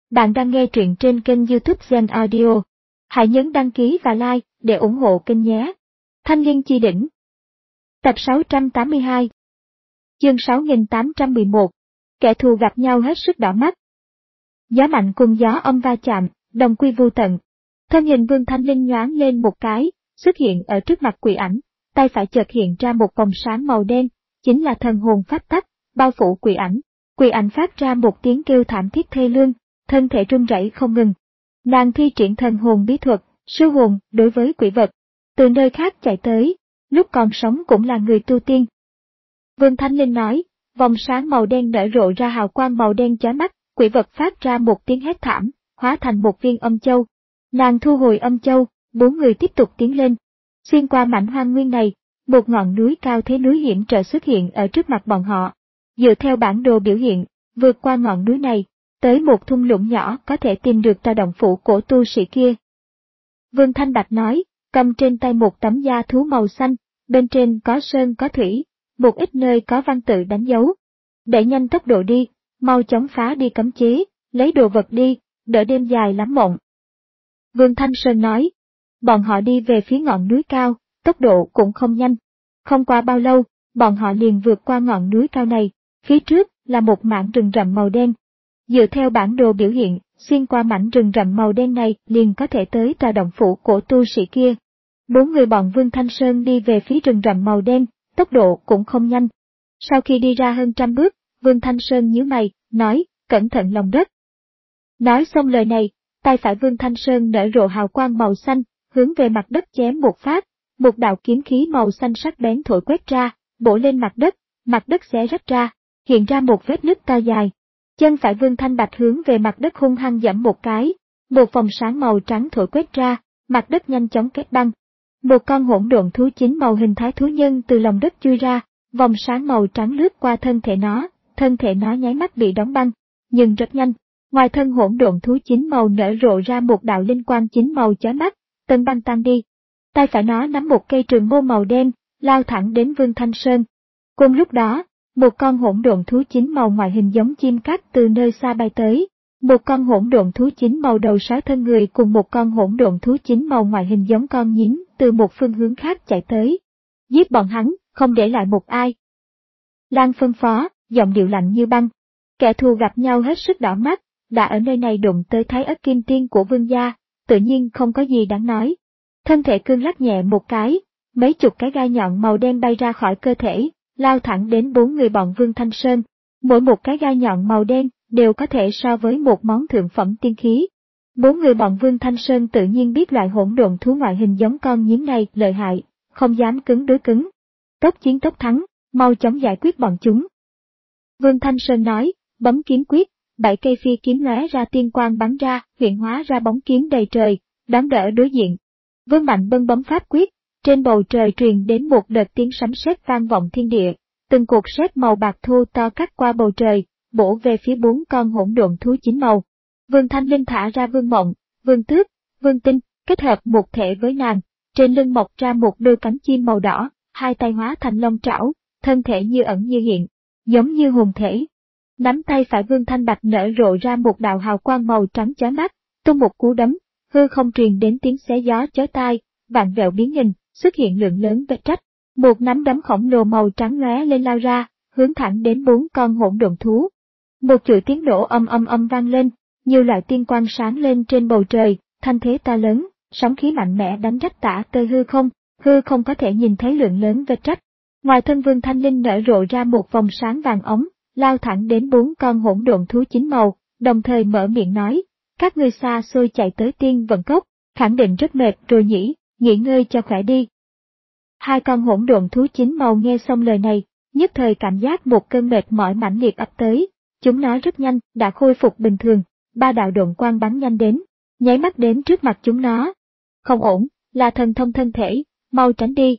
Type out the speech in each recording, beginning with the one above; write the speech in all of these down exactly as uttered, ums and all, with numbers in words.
Bạn đang nghe truyện trên kênh YouTube Zen Audio. Hãy nhấn đăng ký và like để ủng hộ kênh nhé. Thanh Liên Chi Đỉnh. Tập sáu trăm tám mươi hai. Chương sáu nghìn tám trăm mười một. Kẻ thù gặp nhau hết sức đỏ mắt. Gió mạnh cùng gió âm va chạm, đồng quy vu tận. Thân hình Vương Thanh Linh nhoáng lên một cái, xuất hiện ở trước mặt quỷ ảnh, tay phải chợt hiện ra một vòng sáng màu đen, chính là thần hồn pháp tắc, bao phủ quỷ ảnh. Quỷ ảnh phát ra một tiếng kêu thảm thiết thê lương, thân thể run rẩy không ngừng. Nàng thi triển thần hồn bí thuật, siêu hồn đối với quỷ vật, từ nơi khác chạy tới, lúc còn sống cũng là người tu tiên. Vương Thanh Linh nói, vòng sáng màu đen nở rộ ra hào quang màu đen chói mắt, quỷ vật phát ra một tiếng hét thảm, hóa thành một viên âm châu. Nàng thu hồi âm châu, bốn người tiếp tục tiến lên. Xuyên qua mảnh hoang nguyên này, một ngọn núi cao thế núi hiểm trở xuất hiện ở trước mặt bọn họ. Dựa theo bản đồ biểu hiện, vượt qua ngọn núi này, tới một thung lũng nhỏ có thể tìm được tòa động phủ của tu sĩ kia. Vương Thanh Bạch nói, cầm trên tay một tấm da thú màu xanh, bên trên có sơn có thủy, một ít nơi có văn tự đánh dấu. Đẩy nhanh tốc độ đi, mau chóng phá đi cấm chế, lấy đồ vật đi, đỡ đêm dài lắm mộng. Vương Thanh Sơn nói, bọn họ đi về phía ngọn núi cao, tốc độ cũng không nhanh. Không qua bao lâu, bọn họ liền vượt qua ngọn núi cao này, phía trước là một mảng rừng rậm màu đen. Dựa theo bản đồ biểu hiện, xuyên qua mảnh rừng rậm màu đen này liền có thể tới tòa động phủ của tu sĩ kia. Bốn người bọn Vương Thanh Sơn đi về phía rừng rậm màu đen, tốc độ cũng không nhanh. Sau khi đi ra hơn trăm bước, Vương Thanh Sơn nhíu mày, nói, cẩn thận lòng đất. Nói xong lời này, tay phải Vương Thanh Sơn nở rộ hào quang màu xanh, hướng về mặt đất chém một phát, một đạo kiếm khí màu xanh sắc bén thổi quét ra, bổ lên mặt đất, mặt đất xé rách ra, hiện ra một vết nứt to dài. Chân phải Vương Thanh Bạch hướng về mặt đất hung hăng giẫm một cái, một vòng sáng màu trắng thổi quét ra, mặt đất nhanh chóng kết băng. Một con hỗn độn thú chính màu hình thái thú nhân từ lòng đất chui ra, vòng sáng màu trắng lướt qua thân thể nó, thân thể nó nháy mắt bị đóng băng, nhưng rất nhanh, ngoài thân hỗn độn thú chính màu nở rộ ra một đạo linh quang chính màu chói mắt, tầng băng tan đi. Tay phải nó nắm một cây trường mâu màu đen, lao thẳng đến Vương Thanh Sơn. Cùng lúc đó, một con hỗn độn thú chính màu ngoại hình giống chim cát từ nơi xa bay tới, một con hỗn độn thú chính màu đầu sói thân người cùng một con hỗn độn thú chính màu ngoại hình giống con nhím từ một phương hướng khác chạy tới. Giết bọn hắn, không để lại một ai. Lan phân phó, giọng điệu lạnh như băng. Kẻ thù gặp nhau hết sức đỏ mắt, đã ở nơi này đụng tới thái ớt kim tiên của Vương gia, tự nhiên không có gì đáng nói. Thân thể cương lắc nhẹ một cái, mấy chục cái gai nhọn màu đen bay ra khỏi cơ thể, lao thẳng đến bốn người bọn Vương Thanh Sơn. Mỗi một cái gai nhọn màu đen đều có thể so với một món thượng phẩm tiên khí. Bốn người bọn Vương Thanh Sơn tự nhiên biết loại hỗn độn thú ngoại hình giống con nhím này lợi hại, không dám cứng đối cứng. Tốc chiến tốc thắng, mau chóng giải quyết bọn chúng. Vương Thanh Sơn nói, bấm kiếm quyết, bảy cây phi kiếm lóe ra tiên quang bắn ra, hiện hóa ra bóng kiếm đầy trời, đón đỡ đối diện. Vương Mạnh Bân bấm pháp quyết, trên bầu trời truyền đến một đợt tiếng sấm sét vang vọng thiên địa, từng cột sét màu bạc thô to cắt qua bầu trời, bổ về phía bốn con hỗn độn thú chính màu. Vương Thanh Linh thả ra Vương Mộng, Vương Tước, Vương Tinh, kết hợp một thể với nàng, trên lưng mọc ra một đôi cánh chim màu đỏ, hai tay hóa thành long trảo, thân thể như ẩn như hiện, giống như hồn thể. Nắm tay phải Vương Thanh Bạch nở rộ ra một đạo hào quang màu trắng chói mắt, tung một cú đấm, hư không truyền đến tiếng xé gió chói tai, vạn vẹo biến hình, xuất hiện lượng lớn vết rách. Một nắm đấm khổng lồ màu trắng lóe lên lao ra, hướng thẳng đến bốn con hỗn độn thú. Một chuỗi tiếng nổ âm âm âm vang lên, nhiều loại tiên quang sáng lên trên bầu trời, thanh thế to lớn, sóng khí mạnh mẽ đánh rách tả tơi hư không, hư không có thể nhìn thấy lượng lớn vết rách. Ngoài thân Vương Thanh Linh nở rộ ra một vòng sáng vàng ống, lao thẳng đến bốn con hỗn độn thú chính màu, đồng thời mở miệng nói, các ngươi xa xôi chạy tới tiên vận cốc, khẳng định rất mệt rồi nhỉ, nghỉ ngơi cho khỏe đi. Hai con hỗn độn thú chính màu nghe xong lời này, nhất thời cảm giác một cơn mệt mỏi mãnh liệt ập tới, chúng nó rất nhanh đã khôi phục bình thường, ba đạo độn quang bắn nhanh đến, nháy mắt đến trước mặt chúng nó. Không ổn, là thần thông thân thể, mau tránh đi.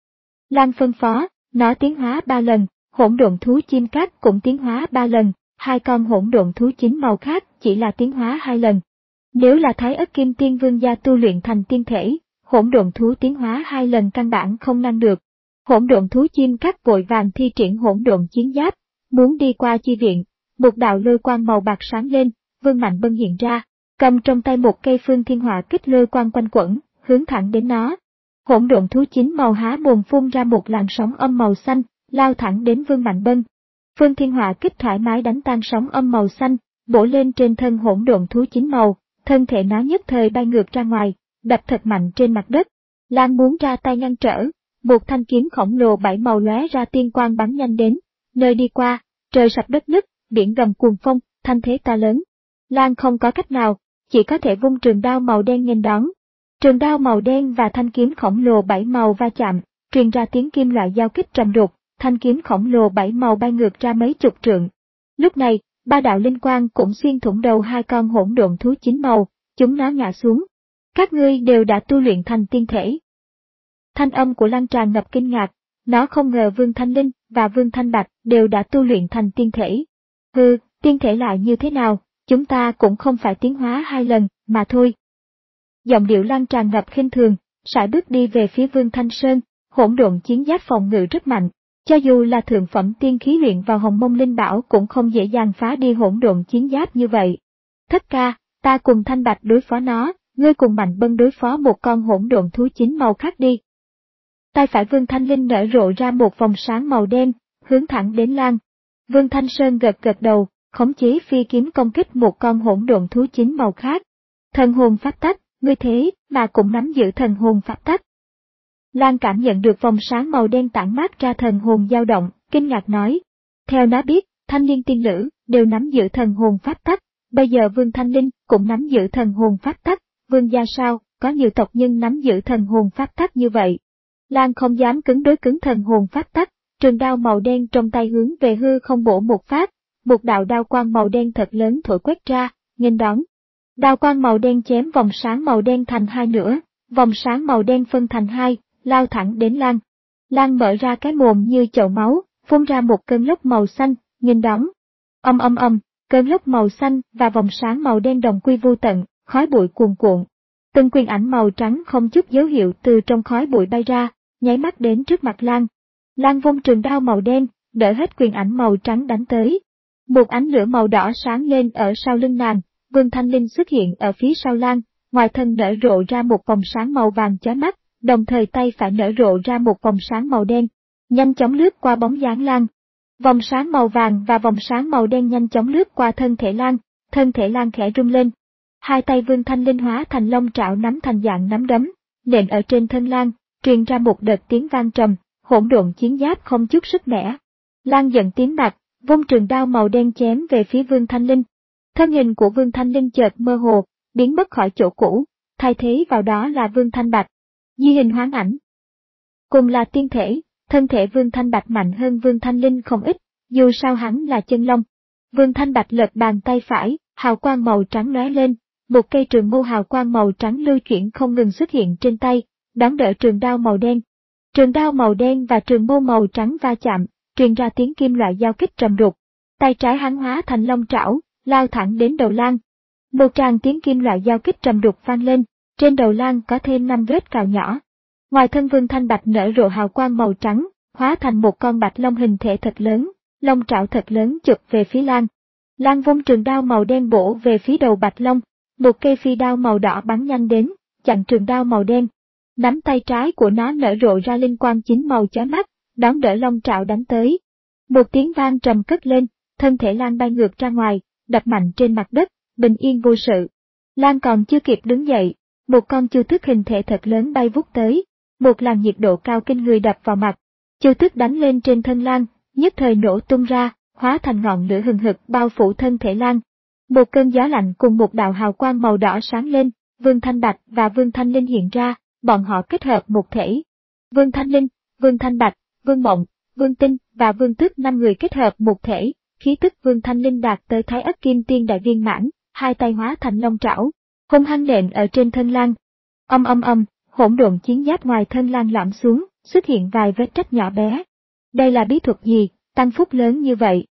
Lan phân phó, nó tiến hóa ba lần, hỗn độn thú chim cát cũng tiến hóa ba lần, hai con hỗn độn thú chính màu khác chỉ là tiến hóa hai lần. Nếu là thái ớt kim tiên vương gia tu luyện thành tiên thể, hỗn độn thú tiến hóa hai lần căn bản không năng được. Hỗn độn thú chim cát vội vàng thi triển hỗn độn chiến giáp, muốn đi qua chi viện, một đạo lôi quang màu bạc sáng lên, Vương Mạnh Bân hiện ra, cầm trong tay một cây phương thiên hỏa kích lôi quang quanh quẩn, hướng thẳng đến nó. Hỗn độn thú chín màu há mồm phun ra một làn sóng âm màu xanh, lao thẳng đến Vương Mạnh Bân. Phương thiên hỏa kích thoải mái đánh tan sóng âm màu xanh, bổ lên trên thân hỗn độn thú chín màu, thân thể nó nhất thời bay ngược ra ngoài, đập thật mạnh trên mặt đất. Lan muốn ra tay ngăn trở, một thanh kiếm khổng lồ bảy màu lóe ra tiên quang bắn nhanh đến, nơi đi qua, trời sập đất nứt, biển gầm cuồng phong, thanh thế to lớn. Lan không có cách nào, chỉ có thể vung trường đao màu đen nghênh đón. Trường đao màu đen và thanh kiếm khổng lồ bảy màu va chạm, truyền ra tiếng kim loại giao kích trầm đục, thanh kiếm khổng lồ bảy màu bay ngược ra mấy chục trượng. Lúc này, ba đạo linh quang cũng xuyên thủng đầu hai con hỗn độn thú chín màu, chúng nó ngã xuống. Các ngươi đều đã tu luyện thành tiên thể. Thanh âm của Lan tràn ngập kinh ngạc, nó không ngờ Vương Thanh Linh và Vương Thanh Bạch đều đã tu luyện thành tiên thể. Hừ, tiên thể lại như thế nào, chúng ta cũng không phải tiến hóa hai lần, mà thôi. Giọng điệu Lan tràn ngập khinh thường, sải bước đi về phía Vương Thanh Sơn, hỗn độn chiến giáp phòng ngự rất mạnh. Cho dù là thượng phẩm tiên khí luyện vào hồng mông linh bảo cũng không dễ dàng phá đi hỗn độn chiến giáp như vậy. Thất ca, ta cùng Thanh Bạch đối phó nó, ngươi cùng Mạnh Bân đối phó một con hỗn độn thú chín màu khác đi. Tay phải Vương Thanh Linh nở rộ ra một vòng sáng màu đen, hướng thẳng đến Lan. Vương Thanh Sơn gật gật đầu, khống chế phi kiếm công kích một con hỗn độn thú chín màu khác. Thần hồn pháp tắc, ngươi thế mà cũng nắm giữ thần hồn pháp tắc. Lan cảm nhận được vòng sáng màu đen tản mát ra thần hồn dao động, kinh ngạc nói. Theo nó biết, thanh niên tiên nữ đều nắm giữ thần hồn pháp tắc, bây giờ Vương Thanh Linh cũng nắm giữ thần hồn pháp tắc, Vương gia sao, có nhiều tộc nhân nắm giữ thần hồn pháp tắc như vậy. Lan không dám cứng đối cứng thần hồn pháp tắc, trường đao màu đen trong tay hướng về hư không bổ một phát, một đạo đao quang màu đen thật lớn thổi quét ra, nghênh đón. Đao quang màu đen chém vòng sáng màu đen thành hai nửa, vòng sáng màu đen phân thành hai, lao thẳng đến Lan. Lan mở ra cái mồm như chậu máu, phun ra một cơn lốc màu xanh, nghênh đón. Âm âm âm, cơn lốc màu xanh và vòng sáng màu đen đồng quy vô tận, khói bụi cuồn cuộn. Từng quyền ảnh màu trắng không chút dấu hiệu từ trong khói bụi bay ra, nháy mắt đến trước mặt Lan. Lan vung trường đao màu đen, đỡ hết quyền ảnh màu trắng đánh tới. Một ánh lửa màu đỏ sáng lên ở sau lưng nàng, Vương Thanh Linh xuất hiện ở phía sau Lan, ngoài thân nở rộ ra một vòng sáng màu vàng chói mắt, đồng thời tay phải nở rộ ra một vòng sáng màu đen, nhanh chóng lướt qua bóng dáng Lan. Vòng sáng màu vàng và vòng sáng màu đen nhanh chóng lướt qua thân thể Lan, thân thể Lan khẽ rung lên. Hai tay Vương Thanh Linh hóa thành long trảo nắm thành dạng nắm đấm, nện ở trên thân Lan, truyền ra một đợt tiếng vang trầm, hỗn độn chiến giáp không chút sức mẻ. Lan giận tím mặt, vung trường đao màu đen chém về phía Vương Thanh Linh. Thân hình của Vương Thanh Linh chợt mơ hồ, biến mất khỏi chỗ cũ, thay thế vào đó là Vương Thanh Bạch. Di hình hoán ảnh. Cùng là tiên thể, thân thể Vương Thanh Bạch mạnh hơn Vương Thanh Linh không ít, dù sao hắn là chân long. Vương Thanh Bạch lật bàn tay phải, hào quang màu trắng lóe lên, một cây trường mâu hào quang màu trắng lưu chuyển không ngừng xuất hiện trên tay, đón đỡ trường đao màu đen. Trường đao màu đen và trường mâu màu trắng va chạm, truyền ra tiếng kim loại giao kích trầm đục. Tay trái hắn hóa thành long trảo, lao thẳng đến đầu Lan. Một tràng tiếng kim loại giao kích trầm đục vang lên, trên đầu Lan có thêm năm vết cào nhỏ. Ngoài thân Vương Thanh Bạch nở rộ hào quang màu trắng, hóa thành một con bạch long hình thể thật lớn, long trảo thật lớn chụp về phía Lan. Lan vung trường đao màu đen bổ về phía đầu bạch long, một cây phi đao màu đỏ bắn nhanh đến, chặn trường đao màu đen. Nắm tay trái của nó nở rộ ra linh quang chín màu chói mắt, đón đỡ long trảo đánh tới. Một tiếng vang trầm cất lên, thân thể Lan bay ngược ra ngoài, đập mạnh trên mặt đất, bình yên vô sự. Lan còn chưa kịp đứng dậy, một con chu tước hình thể thật lớn bay vút tới, một làn nhiệt độ cao kinh người đập vào mặt. Chu tước đánh lên trên thân Lan, nhất thời nổ tung ra, hóa thành ngọn lửa hừng hực bao phủ thân thể Lan. Một cơn gió lạnh cùng một đạo hào quang màu đỏ sáng lên, Vương Thanh Bạch và Vương Thanh Linh hiện ra, bọn họ kết hợp một thể. Vương Thanh Linh, Vương Thanh Bạch, Vương Mộng, Vương Tinh và Vương Tước năm người kết hợp một thể, khí tức Vương Thanh Linh đạt tới Thái Ất Kim Tiên đại viên mãn, hai tay hóa thành long trảo, hung hăng nện ở trên thân Lan. Âm âm âm, hỗn độn chiến giáp ngoài thân Lan lõm xuống, xuất hiện vài vết rách nhỏ bé. Đây là bí thuật gì, tăng phúc lớn như vậy?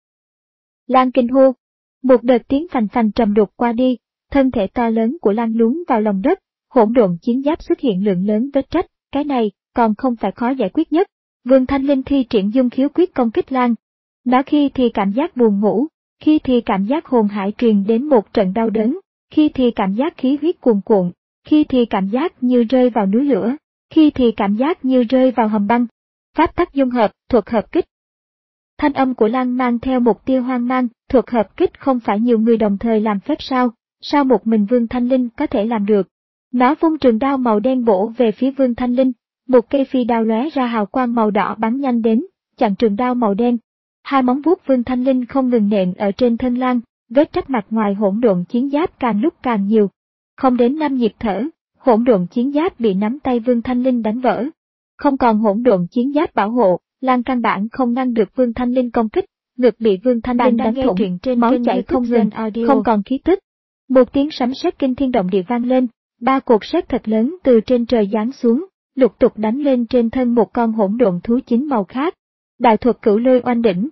Lan kinh hô. Một đợt tiếng phành phành trầm đục qua đi, thân thể to lớn của Lan lún vào lòng đất, hỗn độn chiến giáp xuất hiện lượng lớn vết rách, cái này còn không phải khó giải quyết nhất. Vương Thanh Linh thi triển dung khiếu quyết công kích Lan. Nó khi thì cảm giác buồn ngủ, khi thì cảm giác hồn hải truyền đến một trận đau đớn, khi thì cảm giác khí huyết cuồn cuộn, khi thì cảm giác như rơi vào núi lửa, khi thì cảm giác như rơi vào hầm băng. Pháp tắc dung hợp, thuật hợp kích. Thanh âm của Lan mang theo một tia hoang mang, thuật hợp kích không phải nhiều người đồng thời làm phép sao, sao một mình Vương Thanh Linh có thể làm được. Nó vung trường đao màu đen bổ về phía Vương Thanh Linh, một cây phi đao lóe ra hào quang màu đỏ bắn nhanh đến, chặn trường đao màu đen. Hai móng vuốt Vương Thanh Linh không ngừng nện ở trên thân Lan, vết rách mặt ngoài hỗn độn chiến giáp càng lúc càng nhiều. Không đến năm nhịp thở, hỗn độn chiến giáp bị nắm tay Vương Thanh Linh đánh vỡ. Không còn hỗn độn chiến giáp bảo hộ, Lan căn bản không ngăn được Vương Thanh Linh công kích, ngực bị Vương Thanh Linh đánh thủng, máu chảy không ngừng, không còn khí tức. Một tiếng sấm sét kinh thiên động địa vang lên, ba cột sét thật lớn từ trên trời giáng xuống, lục tục đánh lên trên thân một con hỗn độn thú chính màu khác. Đại thuật cửu lôi oanh đỉnh.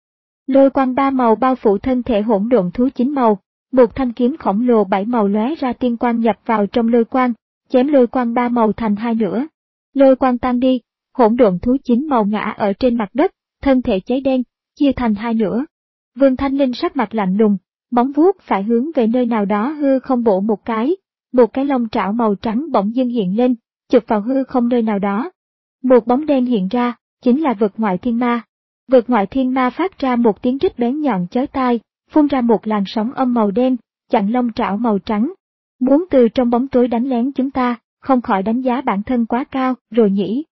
Lôi quang ba màu bao phủ thân thể hỗn độn thú chính màu, một thanh kiếm khổng lồ bảy màu lóe ra tiên quang nhập vào trong lôi quang, chém lôi quang ba màu thành hai nửa. Lôi quang tan đi, hỗn độn thú chính màu ngã ở trên mặt đất, thân thể cháy đen, chia thành hai nửa. Vương Thanh Linh sắc mặt lạnh lùng, móng vuốt phải hướng về nơi nào đó hư không bổ một cái, một cái lông trảo màu trắng bỗng dưng hiện lên, chụp vào hư không nơi nào đó. Một bóng đen hiện ra, chính là vực ngoại thiên ma. Vực ngoại thiên ma phát ra một tiếng rít bén nhọn chói tai, phun ra một làn sóng âm màu đen, chặn lông trảo màu trắng. Muốn từ trong bóng tối đánh lén chúng ta, không khỏi đánh giá bản thân quá cao, rồi nhỉ.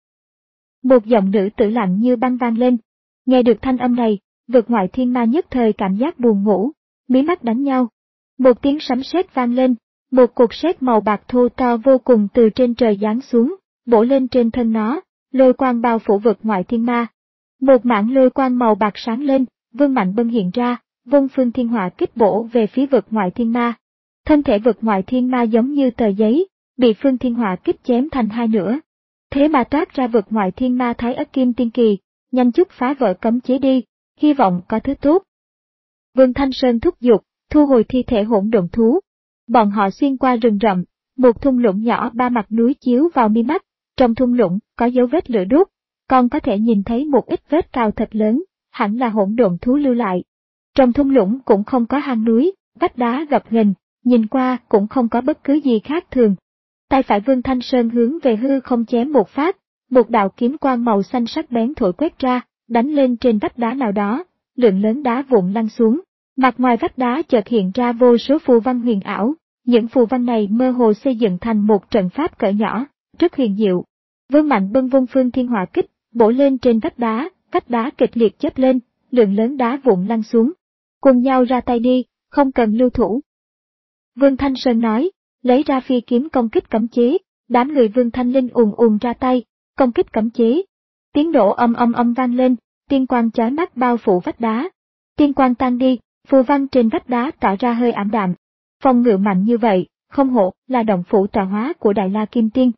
Một giọng nữ tử lạnh như băng vang lên. Nghe được thanh âm này, vực ngoại thiên ma nhất thời cảm giác buồn ngủ, mí mắt đánh nhau. Một tiếng sấm sét vang lên, một cột sét màu bạc thô to vô cùng từ trên trời giáng xuống, bổ lên trên thân nó, lôi quang bao phủ vực ngoại thiên ma. Một mảng lôi quang màu bạc sáng lên, Vương Mạnh Bân hiện ra, vung phương thiên hỏa kích bổ về phía vực ngoại thiên ma. Thân thể vực ngoại thiên ma giống như tờ giấy, bị phương thiên hỏa kích chém thành hai nửa. Thế mà toát ra vực ngoại thiên ma Thái Ất Kim Tiên Kỳ, nhanh chút phá vỡ cấm chế đi, hy vọng có thứ tốt. Vương Thanh Sơn thúc giục, thu hồi thi thể hỗn độn thú. Bọn họ xuyên qua rừng rậm, một thung lũng nhỏ ba mặt núi chiếu vào mi mắt, trong thung lũng có dấu vết lửa đốt, còn có thể nhìn thấy một ít vết cào thật lớn, hẳn là hỗn độn thú lưu lại. Trong thung lũng cũng không có hang núi, vách đá gập ghềnh, nhìn qua cũng không có bất cứ gì khác thường. Tay phải Vương Thanh Sơn hướng về hư không chém một phát, một đạo kiếm quang màu xanh sắc bén thổi quét ra, đánh lên trên vách đá nào đó, lượng lớn đá vụn lăn xuống. Mặt ngoài vách đá chợt hiện ra vô số phù văn huyền ảo, những phù văn này mơ hồ xây dựng thành một trận pháp cỡ nhỏ, rất huyền diệu. Vương Mạnh Bân vung phương thiên hỏa kích, bổ lên trên vách đá, vách đá kịch liệt chớp lên, lượng lớn đá vụn lăn xuống. Cùng nhau ra tay đi, không cần lưu thủ. Vương Thanh Sơn nói, lấy ra phi kiếm công kích cấm chế, đám người Vương Thanh Linh ùn ùn ra tay, công kích cấm chế. Tiếng nổ âm âm âm vang lên, tiên quang chói mắt bao phủ vách đá. Tiên quang tan đi, phù văn trên vách đá tỏ ra hơi ảm đạm. Phòng ngự mạnh như vậy, không hổ là động phủ tọa hóa của Đại La Kim Tiên.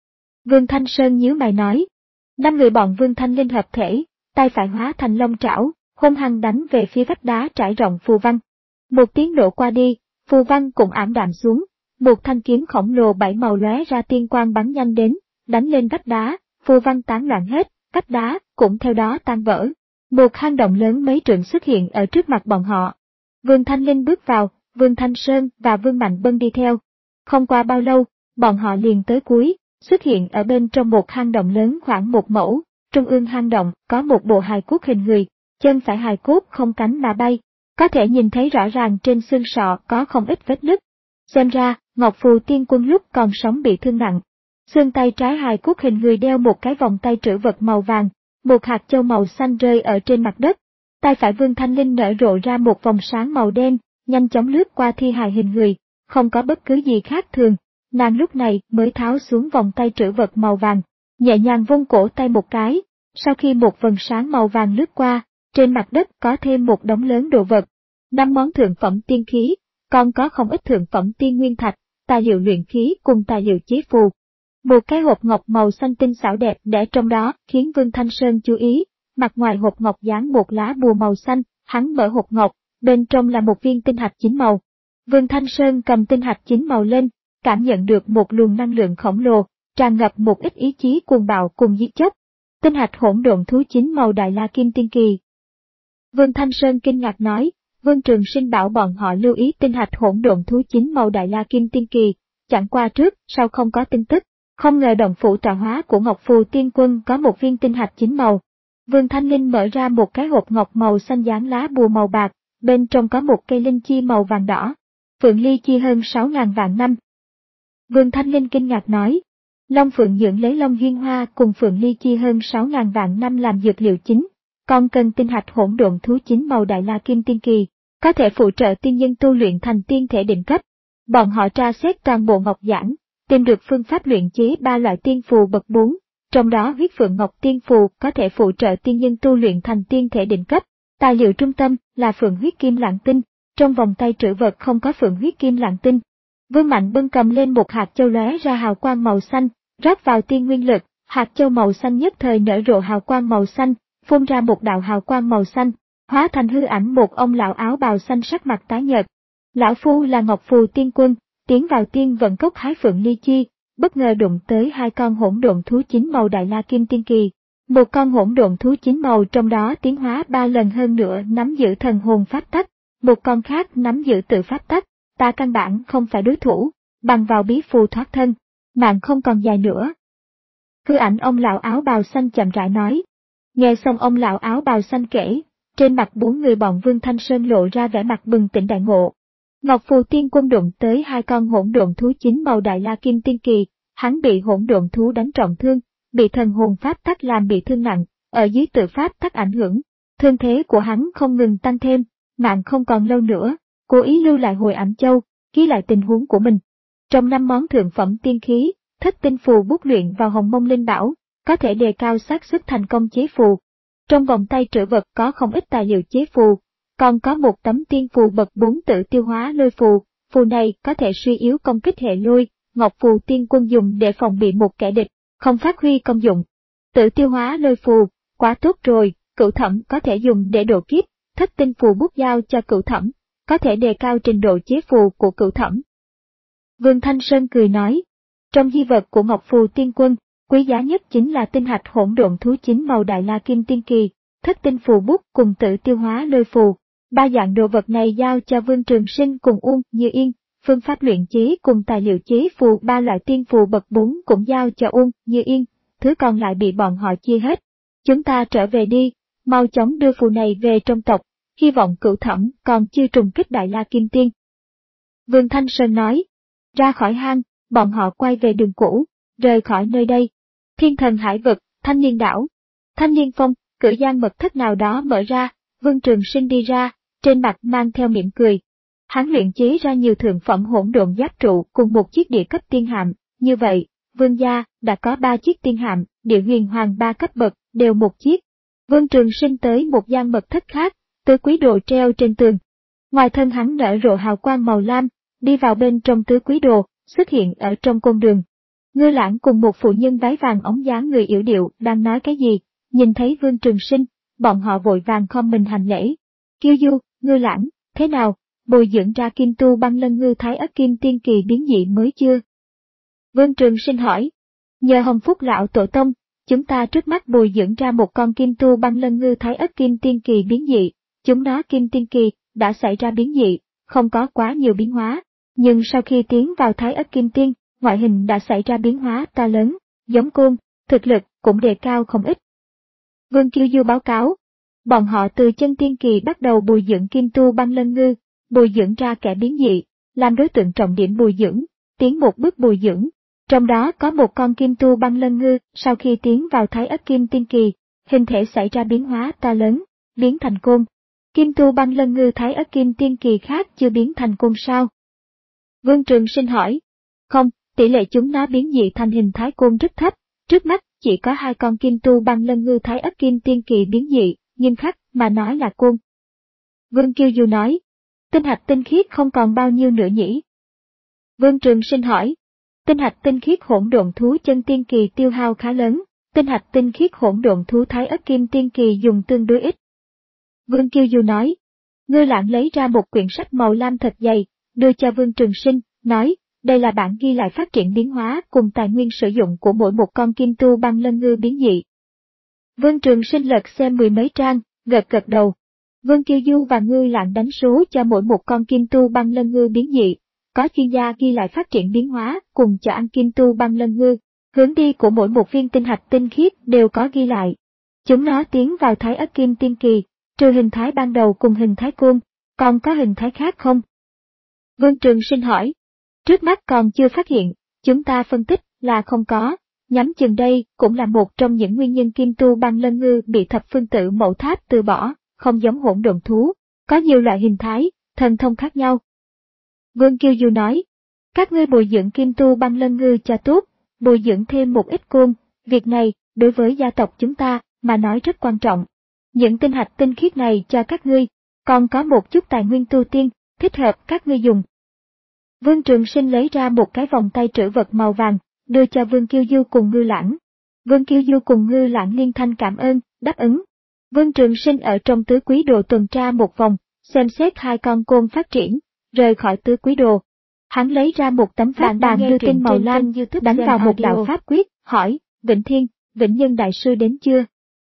Vương Thanh Sơn nhíu mày nói. Năm người bọn Vương Thanh Linh hợp thể, tay phải hóa thành long trảo, hung hăng đánh về phía vách đá trải rộng phù văn. Một tiếng nổ qua đi, phù văn cũng ảm đạm xuống, một thanh kiếm khổng lồ bảy màu lóe ra tiên quang bắn nhanh đến, đánh lên vách đá, phù văn tán loạn hết, vách đá cũng theo đó tan vỡ. Một hang động lớn mấy trượng xuất hiện ở trước mặt bọn họ. Vương Thanh Linh bước vào, Vương Thanh Sơn và Vương Mạnh Bân đi theo. Không qua bao lâu, bọn họ liền tới cuối, xuất hiện ở bên trong một hang động lớn khoảng một mẫu. Trung ương hang động có một bộ hài cốt hình người, chân phải hài cốt không cánh mà bay, có thể nhìn thấy rõ ràng trên xương sọ có không ít vết nứt. Xem ra, Ngọc Phù Tiên Quân lúc còn sống bị thương nặng. Xương tay trái hài cốt hình người đeo một cái vòng tay trữ vật màu vàng, một hạt châu màu xanh rơi ở trên mặt đất. Tay phải Vương Thanh Linh nở rộ ra một vòng sáng màu đen, nhanh chóng lướt qua thi hài hình người, không có bất cứ gì khác thường. Nàng lúc này mới tháo xuống vòng tay trữ vật màu vàng, nhẹ nhàng vung cổ tay một cái, sau khi một vầng sáng màu vàng lướt qua, trên mặt đất có thêm một đống lớn đồ vật. Năm món thượng phẩm tiên khí, còn có không ít thượng phẩm tiên nguyên thạch, tài liệu luyện khí cùng tài liệu chế phù. Một cái hộp ngọc màu xanh tinh xảo đẹp để trong đó khiến Vương Thanh Sơn chú ý, mặt ngoài hộp ngọc dán một lá bùa màu xanh, hắn mở hộp ngọc, bên trong là một viên tinh hạch chín màu. Vương Thanh Sơn cầm tinh hạch chín màu lên, cảm nhận được một luồng năng lượng khổng lồ, tràn ngập một ít ý chí cuồng bạo cùng giết chóc. Tinh hạch hỗn độn thú chín màu Đại La Kim Tiên Kỳ. Vương Thanh Sơn kinh ngạc nói, Vương Trường Sinh bảo bọn họ lưu ý tinh hạch hỗn độn thú chín màu Đại La Kim Tiên Kỳ, chẳng qua trước, sau không có tin tức. Không ngờ động phủ tọa hóa của Ngọc Phù Tiên Quân có một viên tinh hạch chín màu. Vương Thanh Linh mở ra một cái hộp ngọc màu xanh dán lá bùa màu bạc, bên trong có một cây linh chi màu vàng đỏ. Phượng ly chi hơn sáu ngàn vạn năm. Vương Thanh Linh kinh ngạc nói, Long Phượng dưỡng lấy Long Duyên Hoa cùng Phượng ly chi hơn sáu ngàn vạn năm làm dược liệu chính, còn cần tinh hạch hỗn độn thú chín màu Đại La Kim Tiên Kỳ, có thể phụ trợ tiên nhân tu luyện thành tiên thể đỉnh cấp. Bọn họ tra xét toàn bộ ngọc giản, tìm được phương pháp luyện chế ba loại tiên phù bậc bốn, trong đó huyết phượng ngọc tiên phù có thể phụ trợ tiên nhân tu luyện thành tiên thể đỉnh cấp. Tài liệu trung tâm là phượng huyết kim lạng tinh, trong vòng tay trữ vật không có phượng huyết kim lạng tinh. Vương Mạnh Bân cầm lên một hạt châu lóe ra hào quang màu xanh, rót vào tiên nguyên lực, hạt châu màu xanh nhất thời nở rộ hào quang màu xanh, phun ra một đạo hào quang màu xanh, hóa thành hư ảnh một ông lão áo bào xanh sắc mặt tái nhợt. Lão phu là Ngọc Phù Tiên Quân, tiến vào tiên vận cốc hái phượng ly chi, bất ngờ đụng tới hai con hỗn độn thú chín màu Đại La Kim Tiên Kỳ. Một con hỗn độn thú chín màu trong đó tiến hóa ba lần hơn nữa nắm giữ thần hồn pháp tắc, một con khác nắm giữ tự pháp tắc, ta căn bản không phải đối thủ, bằng vào bí phù thoát thân, mạng không còn dài nữa. Hư ảnh ông lão áo bào xanh chậm rãi nói. Nghe xong ông lão áo bào xanh kể, trên mặt bốn người bọn Vương Thanh Sơn lộ ra vẻ mặt bừng tỉnh đại ngộ. Ngọc Phù Tiên Quân đụng tới hai con hỗn độn thú chín màu Đại La Kim Tiên Kỳ, hắn bị hỗn độn thú đánh trọng thương, bị thần hồn pháp tắc làm bị thương nặng, ở dưới tự pháp tắc ảnh hưởng, thương thế của hắn không ngừng tăng thêm, mạng không còn lâu nữa, cố ý lưu lại hồi ảnh châu, ghi lại tình huống của mình. Trong năm món thượng phẩm tiên khí, thất tinh phù bút luyện vào hồng mông linh bảo, có thể đề cao xác suất thành công chế phù. Trong vòng tay trữ vật có không ít tài liệu chế phù, còn có một tấm tiên phù bậc bốn tự tiêu hóa lôi phù, phù này có thể suy yếu công kích hệ lôi, Ngọc Phù Tiên Quân dùng để phòng bị một kẻ địch, không phát huy công dụng. Tự tiêu hóa lôi phù, quá tốt rồi, Cửu Thẩm có thể dùng để độ kiếp, thất tinh phù bút giao cho Cửu Thẩm, có thể đề cao trình độ chế phù của Cửu Thẩm. Vương Thanh Sơn cười nói, trong di vật của Ngọc Phù Tiên Quân, quý giá nhất chính là tinh hạch hỗn độn thú chín màu Đại La Kim Tiên Kỳ, thất tinh phù bút cùng tự tiêu hóa lôi phù. Ba dạng đồ vật này giao cho Vương Trường Sinh cùng Uông Như Yên, phương pháp luyện chế cùng tài liệu chế phù ba loại tiên phù bậc bốn cũng giao cho Uông Như Yên, thứ còn lại bị bọn họ chia hết. Chúng ta trở về đi, mau chóng đưa phù này về trong tộc, hy vọng Cửu Thẩm còn chưa trùng kích Đại La Kim Tiên. Vương Thanh Sơn nói, ra khỏi hang, bọn họ quay về đường cũ, rời khỏi nơi đây. Thiên Thần Hải Vực, Thanh Liên Đảo, Thanh Liên Phong, cửa gian mật thất nào đó mở ra, Vương Trường Sinh đi ra, trên mặt mang theo mỉm cười. Hắn luyện chế ra nhiều thượng phẩm hỗn độn giáp trụ cùng một chiếc địa cấp tiên hạm, như vậy, Vương gia đã có ba chiếc tiên hạm, địa huyền hoàng ba cấp bậc, đều một chiếc. Vương Trường Sinh tới một gian mật thất khác, tứ quý đồ treo trên tường. Ngoài thân hắn nở rộ hào quang màu lam, đi vào bên trong tứ quý đồ, xuất hiện ở trong cung đường. Ngư Lãng cùng một phụ nhân váy vàng ống dáng người yểu điệu đang nói cái gì, nhìn thấy Vương Trường Sinh, bọn họ vội vàng khom mình hành lễ. Kiêu Du, Ngư Lãng, thế nào, bồi dưỡng ra kim tu băng lân ngư thái ất kim tiên kỳ biến dị mới chưa? Vương Trường Sinh hỏi. Nhờ Hồng Phúc lão tổ tông, chúng ta trước mắt bồi dưỡng ra một con kim tu băng lân ngư thái ất kim tiên kỳ biến dị, chúng nó kim tiên kỳ, đã xảy ra biến dị, không có quá nhiều biến hóa, nhưng sau khi tiến vào thái ất kim tiên, ngoại hình đã xảy ra biến hóa to lớn, giống côn, thực lực cũng đề cao không ít. Vương Kiêu Du báo cáo, bọn họ từ chân tiên kỳ bắt đầu bồi dưỡng kim tu băng lân ngư, bồi dưỡng ra kẻ biến dị, làm đối tượng trọng điểm bồi dưỡng, tiến một bước bồi dưỡng. Trong đó có một con kim tu băng lân ngư, sau khi tiến vào thái ất kim tiên kỳ, hình thể xảy ra biến hóa to lớn, biến thành côn. Kim tu băng lân ngư thái ất kim tiên kỳ khác chưa biến thành côn sao? Vương Trường Sinh hỏi. Không, tỷ lệ chúng nó biến dị thành hình thái côn rất thấp, trước mắt chỉ có hai con kim tu băng lân ngư thái ất kim tiên kỳ biến dị, nghiêm khắc mà nói là côn. Vương Kiêu Du nói. Tinh hạch tinh khiết không còn bao nhiêu nữa nhỉ? Vương Trường Sinh hỏi. Tinh hạch tinh khiết hỗn độn thú chân tiên kỳ tiêu hao khá lớn, tinh hạch tinh khiết hỗn độn thú thái ất kim tiên kỳ dùng tương đối ít. Vương Kiêu Du nói. Ngư Lãng lấy ra một quyển sách màu lam thật dày, đưa cho Vương Trường Sinh, nói, đây là bản ghi lại phát triển biến hóa cùng tài nguyên sử dụng của mỗi một con kim tu băng lân ngư biến dị. Vương Trường Sinh lật xem mười mấy trang, gật gật đầu. Vương Kiêu Du và Ngư Lạng đánh số cho mỗi một con kim tu băng lân ngư biến dị. Có chuyên gia ghi lại phát triển biến hóa cùng cho ăn kim tu băng lân ngư. Hướng đi của mỗi một viên tinh hạch tinh khiết đều có ghi lại. Chúng nó tiến vào thái ất kim tiên kỳ, trừ hình thái ban đầu cùng hình thái côn, còn có hình thái khác không? Vương Trường Sinh hỏi. Trước mắt còn chưa phát hiện, chúng ta phân tích là không có, nhắm chừng đây cũng là một trong những nguyên nhân kim tu băng lân ngư bị thập phương tự mẫu tháp từ bỏ, không giống hỗn độn thú, có nhiều loại hình thái, thần thông khác nhau. Vương Kiêu Du nói, các ngươi bồi dưỡng kim tu băng lân ngư cho tốt, bồi dưỡng thêm một ít côn, việc này, đối với gia tộc chúng ta, mà nói rất quan trọng. Những tinh hạch tinh khiết này cho các ngươi, còn có một chút tài nguyên tu tiên, thích hợp các ngươi dùng. Vương Trường Sinh lấy ra một cái vòng tay trữ vật màu vàng, đưa cho Vương Kiêu Du cùng Ngư Lãng. Vương Kiêu Du cùng Ngư Lãng liên thanh cảm ơn, đáp ứng. Vương Trường Sinh ở trong tứ quý đồ tuần tra một vòng, xem xét hai con côn phát triển, rời khỏi tứ quý đồ. Hắn lấy ra một tấm pháp bàn đưa tin màu lam, đánh vào một đạo pháp quyết, hỏi, Vĩnh Thiên, Vĩnh Nhân Đại Sư đến chưa?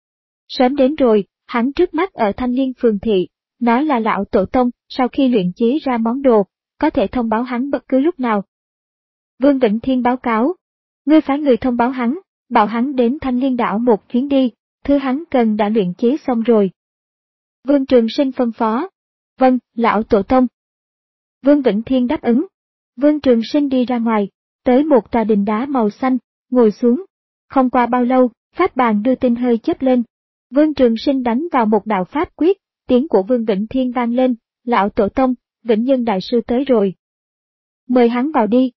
Sớm đến rồi, hắn trước mắt ở Thanh Liên Phường Thị, nói là lão tổ tông, sau khi luyện chế ra món đồ, có thể thông báo hắn bất cứ lúc nào. Vương Vĩnh Thiên báo cáo, ngươi phái người thông báo hắn, bảo hắn đến Thanh Liên đảo một chuyến đi, thứ hắn cần đã luyện chế xong rồi. Vương Trường Sinh phân phó, vâng, lão tổ tông. Vương Vĩnh Thiên đáp ứng. Vương Trường Sinh đi ra ngoài, tới một tòa đình đá màu xanh, ngồi xuống. Không qua bao lâu, pháp bàn đưa tin hơi chớp lên. Vương Trường Sinh đánh vào một đạo pháp quyết, tiếng của Vương Vĩnh Thiên vang lên, lão tổ tông, Vĩnh Nhân Đại Sư tới rồi. Mời hắn vào đi.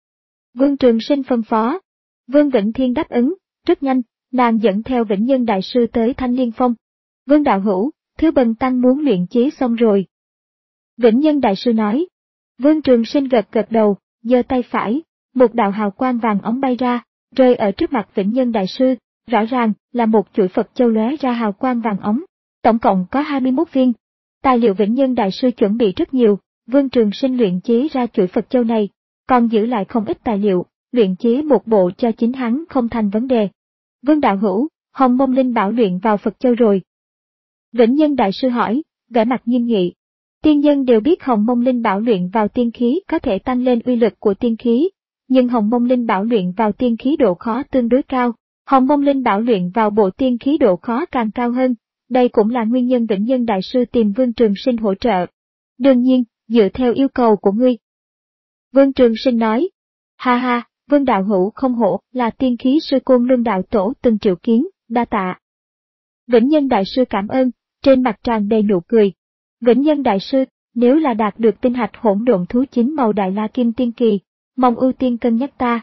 Vương Trường Sinh phân phó. Vương Vĩnh Thiên đáp ứng, rất nhanh, nàng dẫn theo Vĩnh Nhân Đại Sư tới Thanh Liên Phong. Vương đạo hữu, thứ bần tăng muốn luyện chế xong rồi. Vĩnh Nhân Đại Sư nói. Vương Trường Sinh gật gật đầu, giơ tay phải, một đạo hào quang vàng óng bay ra, rơi ở trước mặt Vĩnh Nhân Đại Sư, rõ ràng là một chuỗi Phật châu lóe ra hào quang vàng óng, tổng cộng có hai mươi mốt viên. Tài liệu Vĩnh Nhân Đại Sư chuẩn bị rất nhiều, Vương Trường Sinh luyện chế ra chuỗi Phật châu này, còn giữ lại không ít tài liệu, luyện chế một bộ cho chính hắn không thành vấn đề. Vương đạo hữu, Hồng Mông Linh Bảo luyện vào Phật châu rồi. Vĩnh Nhân Đại Sư hỏi, vẻ mặt nghiêm nghị. Tiên nhân đều biết Hồng Mông Linh Bảo luyện vào tiên khí có thể tăng lên uy lực của tiên khí, nhưng Hồng Mông Linh Bảo luyện vào tiên khí độ khó tương đối cao, Hồng Mông Linh Bảo luyện vào bộ tiên khí độ khó càng cao hơn, đây cũng là nguyên nhân Vĩnh Nhân Đại Sư tìm Vương Trường Sinh hỗ trợ. Đương nhiên, dựa theo yêu cầu của ngươi. Vương Trường Sinh nói, ha ha, Vương đạo hữu không hổ là tiên khí sư Côn Luân đạo tổ từng triệu kiến, đa tạ. Vĩnh Nhân Đại Sư cảm ơn, trên mặt tràn đầy nụ cười. Vĩnh Nhân Đại Sư, nếu là đạt được tinh hạch hỗn độn thú chính màu Đại La Kim Tiên Kỳ, mong ưu tiên cân nhắc ta.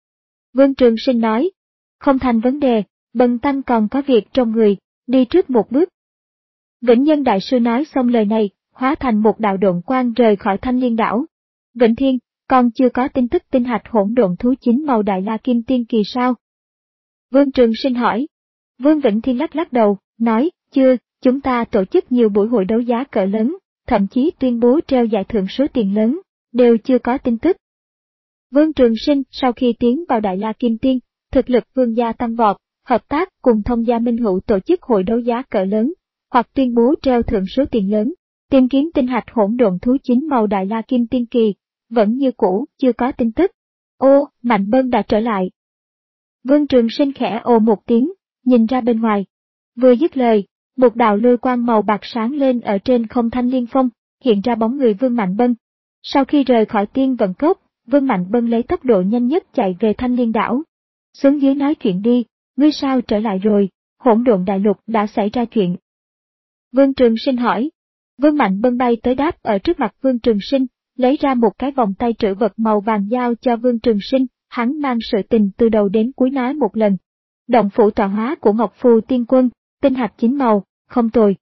Vương Trường Sinh nói, không thành vấn đề, bần tăng còn có việc trong người, đi trước một bước. Vĩnh Nhân Đại Sư nói xong lời này, hóa thành một đạo độn quang rời khỏi Thanh Liên đảo. Vĩnh Thiên, còn chưa có tin tức tinh hạch hỗn độn thú chính màu Đại La Kim Tiên Kỳ sao? Vương Trường Sinh hỏi. Vương Vĩnh Thiên lắc lắc đầu, nói, chưa, chúng ta tổ chức nhiều buổi hội đấu giá cỡ lớn, thậm chí tuyên bố treo giải thưởng số tiền lớn, đều chưa có tin tức. Vương Trường Sinh sau khi tiến vào Đại La Kim Tiên, thực lực vương gia tăng vọt, hợp tác cùng thông gia minh hữu tổ chức hội đấu giá cỡ lớn, hoặc tuyên bố treo thưởng số tiền lớn, tìm kiếm tinh hạch hỗn độn thú chính màu Đại La Kim Tiên Kỳ, vẫn như cũ, chưa có tin tức. Ô, Mạnh Bân đã trở lại. Vương Trường Sinh khẽ ồ một tiếng, nhìn ra bên ngoài. Vừa dứt lời, một đạo lôi quang màu bạc sáng lên ở trên không Thanh Liên Phong, hiện ra bóng người Vương Mạnh Bân. Sau khi rời khỏi tiên vận cốc, Vương Mạnh Bân lấy tốc độ nhanh nhất chạy về Thanh Liên đảo. Xuống dưới nói chuyện đi, ngươi sao trở lại rồi, hỗn độn đại lục đã xảy ra chuyện. Vương Trường Sinh hỏi. Vương Mạnh Bân bay tới đáp ở trước mặt Vương Trường Sinh, lấy ra một cái vòng tay trữ vật màu vàng giao cho Vương Trường Sinh, hắn mang sự tình từ đầu đến cuối nói một lần. Động phủ tọa hóa của Ngọc Phù Tiên Quân, tinh hạch chín màu, không tồi.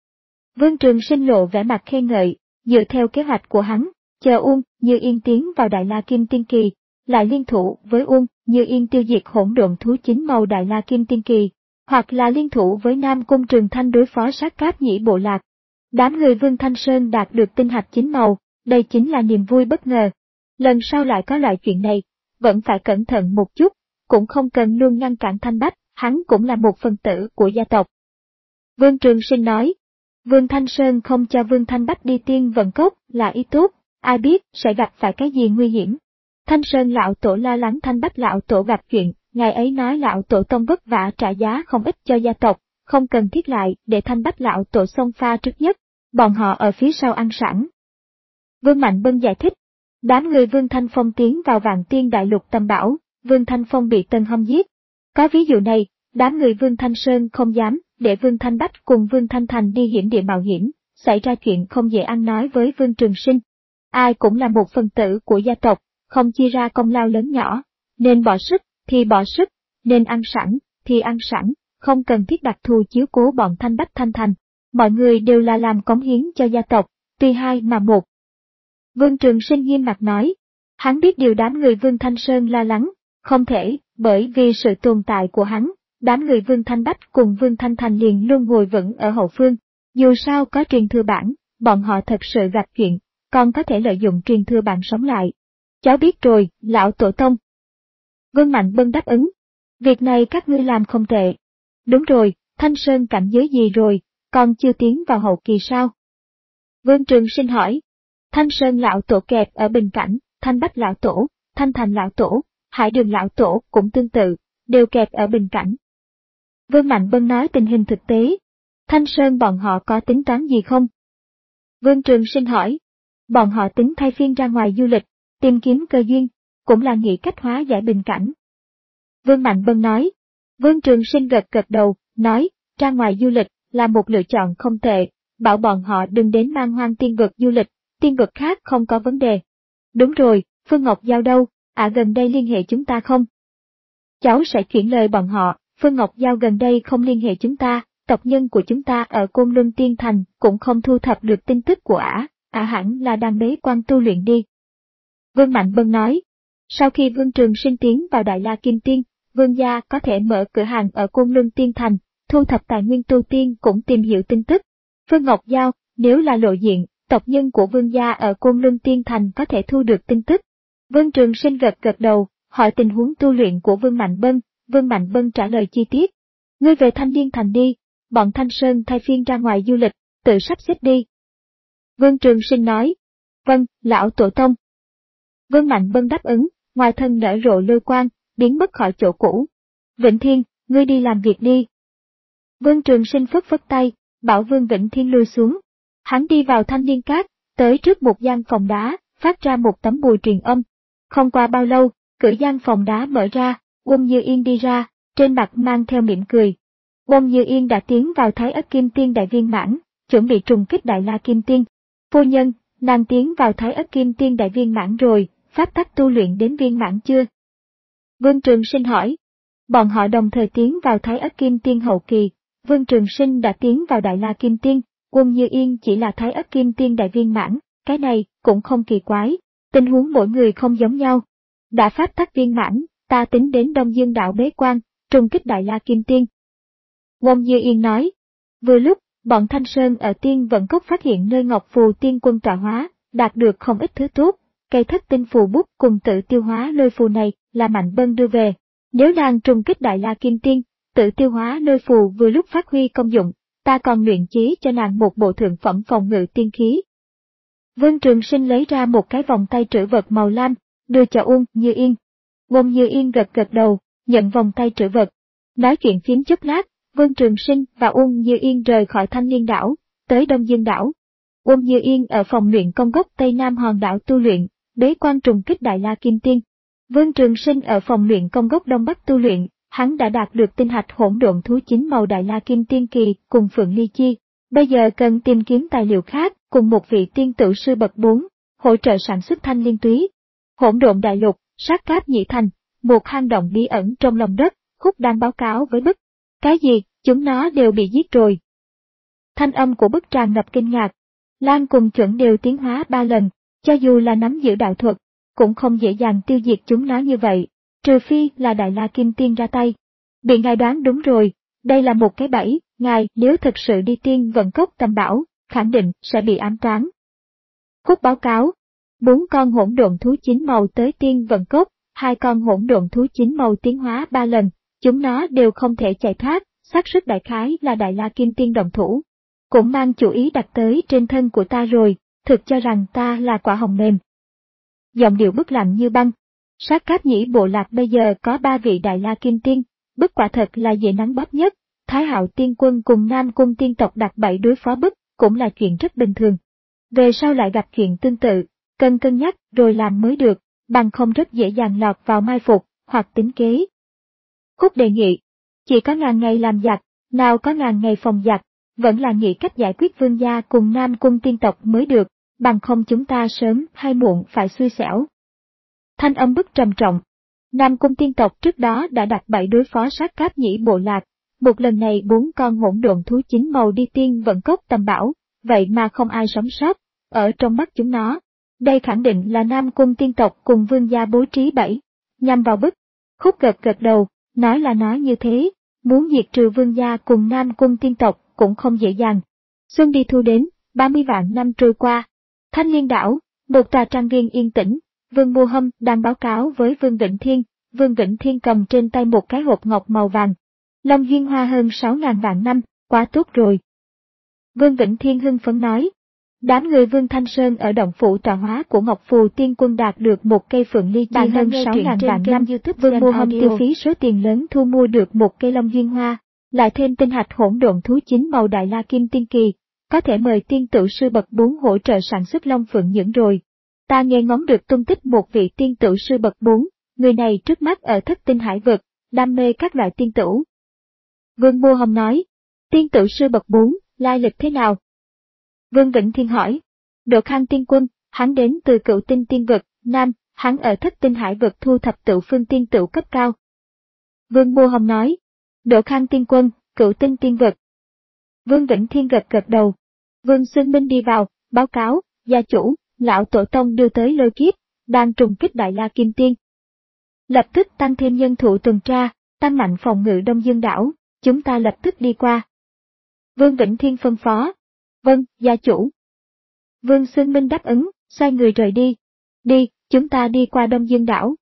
Vương Trường Sinh lộ vẻ mặt khen ngợi, dựa theo kế hoạch của hắn, chờ Uông Như Yên tiến vào Đại La Kim Tiên Kỳ, lại liên thủ với Uông Như Yên tiêu diệt hỗn độn thú chín màu Đại La Kim Tiên Kỳ, hoặc là liên thủ với Nam Cung Trường Thanh đối phó sát cáp nhĩ bộ lạc. Đám người Vương Thanh Sơn đạt được tinh hạch chín màu, đây chính là niềm vui bất ngờ. Lần sau lại có loại chuyện này, vẫn phải cẩn thận một chút, cũng không cần luôn ngăn cản Thanh Bách, hắn cũng là một phần tử của gia tộc. Vương Trường Sinh nói, Vương Thanh Sơn không cho Vương Thanh Bách đi tiên vận cốc là ý tốt, ai biết sẽ gặp phải cái gì nguy hiểm. Thanh Sơn lão tổ lo lắng Thanh Bách lão tổ gặp chuyện, ngày ấy nói lão tổ tông vất vả trả giá không ít cho gia tộc, không cần thiết lại để Thanh Bách lão tổ xông pha trước nhất, bọn họ ở phía sau ăn sẵn. Vương Mạnh Bân giải thích, đám người Vương Thanh Phong tiến vào Vạn Tiên Đại Lục tầm bảo, Vương Thanh Phong bị Tân Hâm giết. Có ví dụ này, đám người Vương Thanh Sơn không dám để Vương Thanh Bách cùng Vương Thanh Thành đi hiểm địa mạo hiểm, xảy ra chuyện không dễ ăn nói với Vương Trường Sinh. Ai cũng là một phần tử của gia tộc, không chia ra công lao lớn nhỏ, nên bỏ sức thì bỏ sức, nên ăn sẵn thì ăn sẵn, không cần thiết đặc thù chiếu cố bọn Thanh Bách Thanh Thành. Mọi người đều là làm cống hiến cho gia tộc, tuy hai mà một. Vương Trường Sinh nghiêm mặt nói, hắn biết điều đám người Vương Thanh Sơn lo lắng, không thể, bởi vì sự tồn tại của hắn, đám người Vương Thanh Bách cùng Vương Thanh Thành liền luôn ngồi vững ở hậu phương, dù sao có truyền thừa bản, bọn họ thật sự gặp chuyện, còn có thể lợi dụng truyền thừa bản sống lại. Cháu biết rồi, lão tổ tông. Vương Mạnh Bân đáp ứng, việc này các ngươi làm không tệ. Đúng rồi, Thanh Sơn cảnh giới gì rồi, còn chưa tiến vào hậu kỳ sao? Vương Trường Sinh hỏi, Thanh Sơn lão tổ kẹp ở bình cảnh, Thanh Bách lão tổ, Thanh Thành lão tổ, Hải Đường lão tổ cũng tương tự, đều kẹp ở bình cảnh. Vương Mạnh Bân nói tình hình thực tế. Thanh Sơn bọn họ có tính toán gì không? Vương Trường Sinh hỏi. Bọn họ tính thay phiên ra ngoài du lịch, tìm kiếm cơ duyên, cũng là nghĩ cách hóa giải bình cảnh. Vương Mạnh Bân nói. Vương Trường Sinh gật gật đầu, nói, ra ngoài du lịch là một lựa chọn không tệ, bảo bọn họ đừng đến Man Hoang tiên vực du lịch, tiên vực khác không có vấn đề. Đúng rồi, Phương Ngọc Giao đâu, à gần đây liên hệ chúng ta không? Cháu sẽ chuyển lời bọn họ, Phương Ngọc Giao gần đây không liên hệ chúng ta, tộc nhân của chúng ta ở Côn Luân Tiên Thành cũng không thu thập được tin tức của ả, ả hẳn là đang bế quan tu luyện đi. Vương Mạnh Bân nói, sau khi Vương Trường Sinh tiến vào Đại La Kim Tiên, Vương gia có thể mở cửa hàng ở Côn Luân Tiên Thành, thu thập tài nguyên tu tiên cũng tìm hiểu tin tức. Phương Ngọc Giao, nếu là lộ diện, tộc nhân của Vương gia ở Côn Luân Tiên Thành có thể thu được tin tức. Vương Trường Sinh gật gật đầu, hỏi tình huống tu luyện của Vương Mạnh Bân, Vương Mạnh Bân trả lời chi tiết. Ngươi về Thanh Liên Thành đi, bọn Thanh Sơn thay phiên ra ngoài du lịch, tự sắp xếp đi. Vương Trường Sinh nói, vâng, lão tổ tông. Vương Mạnh Bân đáp ứng, ngoài thân nở rộ lôi quang, biến mất khỏi chỗ cũ. Vĩnh Thiên, ngươi đi làm việc đi. Vương Trường Sinh phất phất tay, bảo Vương Vĩnh Thiên lui xuống. Hắn đi vào Thanh Liên Các, tới trước một gian phòng đá, phát ra một tấm bùa truyền âm. Không qua bao lâu, cửa gian phòng đá mở ra, Uông Như Yên đi ra, trên mặt mang theo mỉm cười. Uông Như Yên đã tiến vào Thái Ất Kim Tiên đại viên mãn, chuẩn bị trùng kích Đại La Kim Tiên. Phu nhân, nàng tiến vào Thái Ất Kim Tiên đại viên mãn rồi, pháp tắc tu luyện đến viên mãn chưa? Vương Trường Sinh hỏi. Bọn họ đồng thời tiến vào Thái Ất Kim Tiên hậu kỳ, Vương Trường Sinh đã tiến vào Đại La Kim Tiên, Uông Như Yên chỉ là Thái Ất Kim Tiên đại viên mãn, cái này cũng không kỳ quái, tình huống mỗi người không giống nhau. Đã pháp tắc viên mãn, ta tính đến Đông Dương đạo bế quan, trùng kích Đại La Kim Tiên. Uông Như Yên nói. Vừa lúc, bọn Thanh Sơn ở Tiên Vận Cốc phát hiện nơi Ngọc Phù Tiên Quân tọa hóa, đạt được không ít thứ tốt, cây thất tinh phù bút cùng tự tiêu hóa lôi phù này là Mạnh Bân đưa về. Nếu nàng trùng kích Đại La Kim Tiên, tự tiêu hóa lôi phù vừa lúc phát huy công dụng, ta còn luyện chế cho nàng một bộ thượng phẩm phòng ngự tiên khí. Vương Trường Sinh lấy ra một cái vòng tay trữ vật màu lam, đưa cho Uông Như Yên. Uông Như Yên gật gật đầu, nhận vòng tay trữ vật. Nói chuyện phím chốc lát, Vương Trường Sinh và Uông Như Yên rời khỏi Thanh Liên đảo, tới Đông Dương đảo. Uông Như Yên ở phòng luyện công gốc Tây Nam hòn đảo tu luyện, bế quan trùng kích Đại La Kim Tiên. Vương Trường Sinh ở phòng luyện công gốc Đông Bắc tu luyện, hắn đã đạt được tinh hạch hỗn độn thú chín màu Đại La Kim Tiên kỳ cùng Phượng Ly Chi. Bây giờ cần tìm kiếm tài liệu khác cùng một vị tiên tử sư bậc bốn, hỗ trợ sản xuất thanh liên túy. Hỗn độn đại lục, sát cáp nhị thành, một hang động bí ẩn trong lòng đất, Khúc đang báo cáo với Bức. Cái gì, chúng nó đều bị giết rồi. Thanh âm của Bức tràn ngập kinh ngạc. Lan cùng Chuẩn đều tiến hóa ba lần, cho dù là nắm giữ đạo thuật, cũng không dễ dàng tiêu diệt chúng nó như vậy, trừ phi là Đại La Kim Tiên ra tay. Bị ngài đoán đúng rồi, đây là một cái bẫy, ngài nếu thực sự đi Tiên Vận Cốc tầm bảo, khẳng định sẽ bị ám toán. Khúc báo cáo, bốn con hỗn độn thú chín màu tới Tiên Vận Cốc, hai con hỗn độn thú chín màu tiến hóa ba lần, chúng nó đều không thể chạy thoát, xác suất đại khái là Đại La Kim Tiên đồng thủ. cũng mang chủ ý đặt tới trên thân của ta rồi, thực cho rằng ta là quả hồng mềm. Giọng điệu bức lặng như băng. Sát Cáp Nhĩ bộ lạc bây giờ có ba vị Đại La Kim Tiên, bức quả thật là dễ nắng bóp nhất. Thái Hạo Tiên Quân cùng Nam Cung tiên tộc đặt bẫy đối phó bức, cũng là chuyện rất bình thường. Về sau lại gặp chuyện tương tự, cần cân nhắc rồi làm mới được, bằng không rất dễ dàng lọt vào mai phục, hoặc tính kế. Khúc đề nghị, chỉ có ngàn ngày làm giặc, nào có ngàn ngày phòng giặc, vẫn là nghĩ cách giải quyết Vương gia cùng Nam Cung tiên tộc mới được, bằng không chúng ta sớm hay muộn phải xui xẻo. Thanh âm bức trầm trọng. Nam Cung tiên tộc trước đó đã đặt bẫy đối phó Sát Cáp Nhĩ bộ lạc, một lần này bốn con hỗn độn thú chín màu đi tiên vận cốc tầm bảo, vậy mà không ai sống sót, ở trong mắt chúng nó. Đây khẳng định là Nam Cung tiên tộc cùng Vương gia bố trí bẫy, nhằm vào bức. Khúc gật gật đầu, nói là nói như thế, muốn diệt trừ Vương gia cùng Nam Cung tiên tộc cũng không dễ dàng. Xuân đi thu đến, ba mươi vạn năm trôi qua. Thanh Liên đảo, một tòa trang viên yên tĩnh, Vương Mua Hâm đang báo cáo với Vương Vĩnh Thiên, Vương Vĩnh Thiên cầm trên tay một cái hộp ngọc màu vàng. Long duyên hoa hơn sáu ngàn vạn năm, quá tốt rồi. Vương Vĩnh Thiên hưng phấn nói. Đám người Vương Thanh Sơn ở động phủ tọa hóa của Ngọc Phù Tiên Quân đạt được một cây phượng ly chi hơn sáu ngàn vạn năm. Vương Mua Hâm tiêu phí số tiền lớn thu mua được một cây long duyên hoa, lại thêm tinh hạch hỗn độn thú chín màu Đại La Kim Tiên Kỳ, có thể mời tiên tử sư bậc bốn hỗ trợ sản xuất long phượng nhưỡng rồi. Ta nghe ngóng được tung tích một vị tiên tử sư bậc bốn, người này trước mắt ở thất tinh hải vực, đam mê các loại tiên tử. Vương Mua Hâm nói, tiên tử sư bậc bốn, lai lịch thế nào? Vương Vĩnh Thiên hỏi, Độ Khang Tiên Quân, hắn đến từ Cửu Tinh Tiên vực, Nam, hắn ở thất tinh hải vực thu thập tự phương tiên tử cấp cao. Vương Mua Hâm nói, Độ Khang Tiên Quân, Cửu Tinh Tiên vực. Vương Vĩnh Thiên gật gật đầu. Vương Xuân Minh đi vào, báo cáo, gia chủ, lão tổ tông đưa tới lôi kiếp, đang trùng kích Đại La Kim Tiên. Lập tức tăng thêm nhân thủ tuần tra, tăng mạnh phòng ngự Đông Dương đảo, chúng ta lập tức đi qua. Vương Vĩnh Thiên phân phó. Vâng, gia chủ. Vương Xuân Minh đáp ứng, xoay người rời đi. Đi, chúng ta đi qua Đông Dương đảo.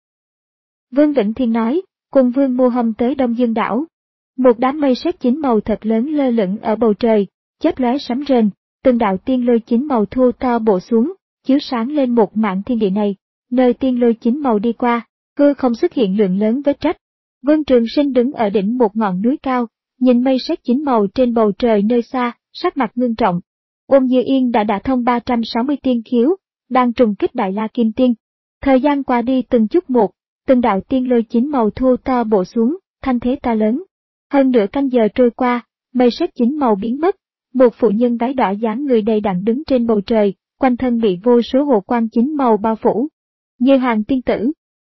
Vương Vĩnh Thiên nói, cùng Vương Mua Hâm tới Đông Dương đảo. Một đám mây sét chín màu thật lớn lơ lửng ở bầu trời, chớp lóe sấm rền, từng đạo tiên lôi chín màu thu to bộ xuống, chiếu sáng lên một mảng thiên địa này. Nơi tiên lôi chín màu đi qua, cư không xuất hiện lượng lớn vết rách. Vương Trường Sinh đứng ở đỉnh một ngọn núi cao, nhìn mây sét chín màu trên bầu trời nơi xa, sắc mặt ngưng trọng. Ôn Như Yên đã đả thông ba trăm sáu mươi tiên khiếu, đang trùng kích Đại La Kim Tiên. Thời gian qua đi từng chút một, từng đạo tiên lôi chín màu thu to bộ xuống, thanh thế to lớn. Hơn nửa canh giờ trôi qua, mây sét chín màu biến mất, một phụ nhân váy đỏ dáng người đầy đặn đứng trên bầu trời, quanh thân bị vô số hồ quang chín màu bao phủ. Như Hoàng tiên tử.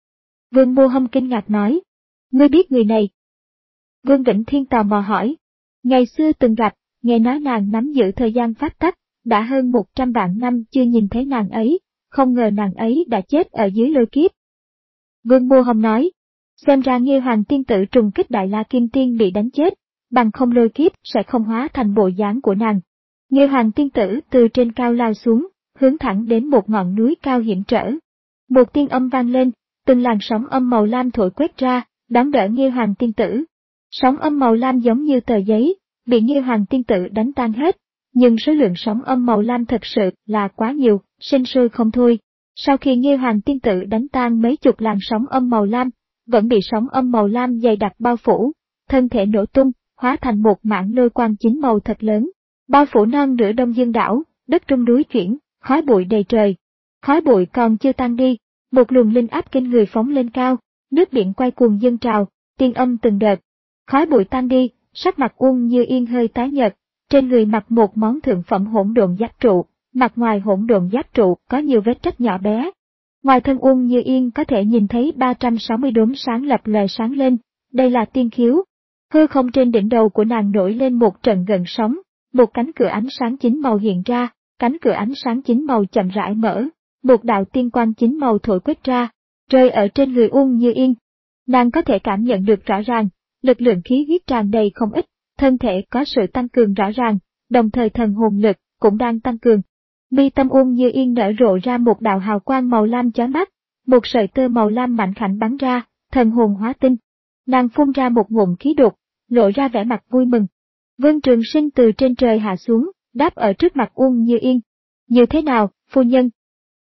Vương Mua Hâm kinh ngạc nói, ngươi biết người này? Vương Vĩnh Thiên tò mò hỏi, ngày xưa từng gặp, nghe nói nàng nắm giữ thời gian pháp tắc, đã hơn một trăm vạn năm chưa nhìn thấy nàng ấy, không ngờ nàng ấy đã chết ở dưới lôi kiếp. Vương Mua Hâm nói, xem ra Nghê Hoàng tiên tử trùng kích Đại La Kim Tiên bị đánh chết, bằng không lôi kiếp sẽ không hóa thành bộ dáng của nàng. Nghê Hoàng tiên tử từ trên cao lao xuống, hướng thẳng đến một ngọn núi cao hiểm trở. Một tiên âm vang lên, từng làn sóng âm màu lam thổi quét ra, đón đỡ Nghê Hoàng tiên tử. Sóng âm màu lam giống như tờ giấy, bị Nghê Hoàng tiên tử đánh tan hết, nhưng số lượng sóng âm màu lam thật sự là quá nhiều, sinh sôi không thôi. Sau khi Nghê Hoàng tiên tử đánh tan mấy chục làn sóng âm màu lam, vẫn bị sóng âm màu lam dày đặc bao phủ, thân thể nổ tung, hóa thành một mảng lôi quang chín màu thật lớn, bao phủ non nửa Đông Dương đảo, đất rung núi chuyển, khói bụi đầy trời. Khói bụi còn chưa tan đi, một luồng linh áp kinh người phóng lên cao, nước biển quay cuồng dâng trào, tiên âm từng đợt. Khói bụi tan đi, sắc mặt Uông Như Yên hơi tái nhợt, trên người mặc một món thượng phẩm hỗn độn giáp trụ, mặt ngoài hỗn độn giáp trụ có nhiều vết rách nhỏ bé. Ngoài thân Uông Như Yên có thể nhìn thấy ba trăm sáu mươi đốm sáng lập lòe sáng lên, đây là tiên khiếu. Hư không trên đỉnh đầu của nàng nổi lên một trận gợn sóng, một cánh cửa ánh sáng chín màu hiện ra, cánh cửa ánh sáng chín màu chậm rãi mở, một đạo tiên quang chín màu thổi quét ra, rơi ở trên người Uông Như Yên. Nàng có thể cảm nhận được rõ ràng, lực lượng khí huyết tràn đầy không ít, thân thể có sự tăng cường rõ ràng, đồng thời thần hồn lực cũng đang tăng cường. Mi tâm Uông Như Yên nở rộ ra một đạo hào quang màu lam chói mắt, một sợi tơ màu lam mảnh khảnh bắn ra, thần hồn hóa tinh. Nàng phun ra một ngụm khí độc, lộ ra vẻ mặt vui mừng. Vương Trường Sinh từ trên trời hạ xuống, đáp ở trước mặt Uông Như Yên. Như thế nào, phu nhân?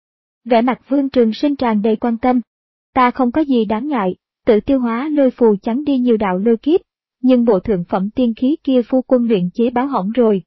Vẻ mặt Vương Trường Sinh tràn đầy quan tâm. Ta không có gì đáng ngại, tự tiêu hóa lôi phù chắn đi nhiều đạo lôi kiếp, nhưng bộ thượng phẩm tiên khí kia phu quân luyện chế báo hỏng rồi.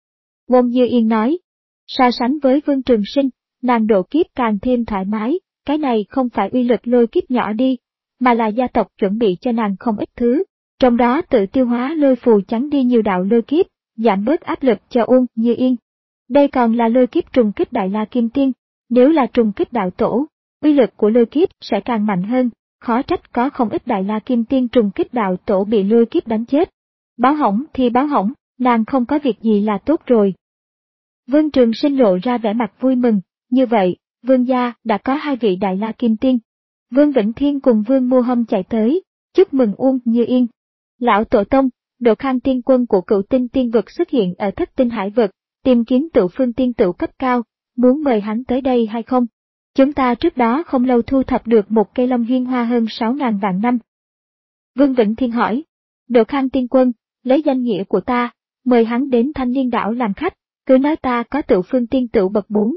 Uông Như Yên nói, so sánh với Vương Trường Sinh, nàng độ kiếp càng thêm thoải mái, cái này không phải uy lực lôi kiếp nhỏ đi, mà là gia tộc chuẩn bị cho nàng không ít thứ, trong đó tự tiêu hóa lôi phù chắn đi nhiều đạo lôi kiếp, giảm bớt áp lực cho Uông Như Yên. Đây còn là lôi kiếp trùng kích Đại La Kim Tiên, nếu là trùng kích đạo tổ, uy lực của lôi kiếp sẽ càng mạnh hơn, khó trách có không ít Đại La Kim Tiên trùng kích đạo tổ bị lôi kiếp đánh chết. Báo hỏng thì báo hỏng, nàng không có việc gì là tốt rồi. Vương Trường Sinh lộ ra vẻ mặt vui mừng, như vậy, Vương gia đã có hai vị Đại La Kim Tiên. Vương Vĩnh Thiên cùng Vương Mô Hâm chạy tới, chúc mừng Uông Như Yên. Lão Tổ Tông, Độ Khang Tiên Quân của Cựu Tinh Tiên Vực xuất hiện ở Thất Tinh Hải Vực, tìm kiếm Tựu Phương Tiên Tựu cấp cao, muốn mời hắn tới đây hay không? Chúng ta trước đó không lâu thu thập được một cây Long Duyên Hoa hơn sáu ngàn vạn năm. Vương Vĩnh Thiên hỏi, Độ Khang Tiên Quân, lấy danh nghĩa của ta, mời hắn đến Thanh Liên Đảo làm khách, cứ nói ta có Tựu Phương Tiên Tựu bậc bốn.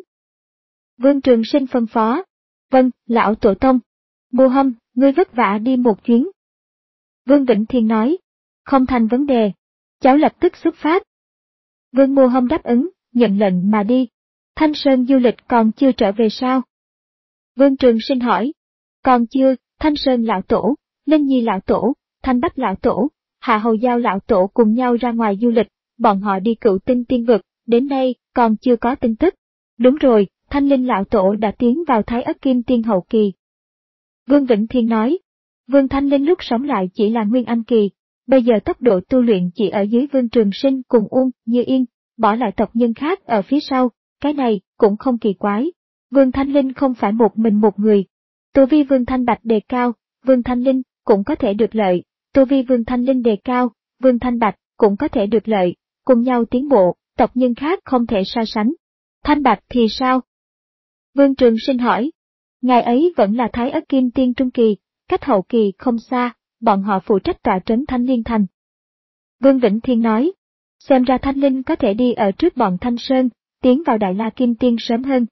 Vương Trường Sinh phân phó, vâng, Lão Tổ Tông. Mô Hâm, ngươi vất vả đi một chuyến. Vương Vĩnh Thiên nói, không thành vấn đề, cháu lập tức xuất phát. Vương Mô Hâm đáp ứng, nhận lệnh mà đi. Thanh Sơn du lịch còn chưa trở về sao? Vương Trường Sinh hỏi, còn chưa, Thanh Sơn Lão Tổ, Linh Nhi Lão Tổ, Thanh Bách Lão Tổ, Hạ Hầu Giao Lão Tổ cùng nhau ra ngoài du lịch, bọn họ đi Cựu Tinh Tiên Vực, đến nay còn chưa có tin tức. Đúng rồi, Thanh Linh Lão Tổ đã tiến vào Thái Ất Kim Tiên hậu kỳ. Vương Vĩnh Thiên nói, Vương Thanh Linh lúc sống lại chỉ là Nguyên Anh kỳ, bây giờ tốc độ tu luyện chỉ ở dưới Vương Trường Sinh cùng Uông Như Yên, bỏ lại tộc nhân khác ở phía sau, cái này cũng không kỳ quái. Vương Thanh Linh không phải một mình một người. Tu vi Vương Thanh Bạch đề cao, Vương Thanh Linh cũng có thể được lợi, tu vi Vương Thanh Linh đề cao, Vương Thanh Bạch cũng có thể được lợi, cùng nhau tiến bộ, tộc nhân khác không thể so sánh. Thanh Bạch thì sao? Vương Trường Sinh hỏi. Ngài ấy vẫn là Thái Ất Kim Tiên trung kỳ, cách hậu kỳ không xa, bọn họ phụ trách tọa trấn Thanh Liên Thành. Vương Vĩnh Thiên nói, xem ra Thanh Linh có thể đi ở trước bọn Thanh Sơn, tiến vào Đại La Kim Tiên sớm hơn.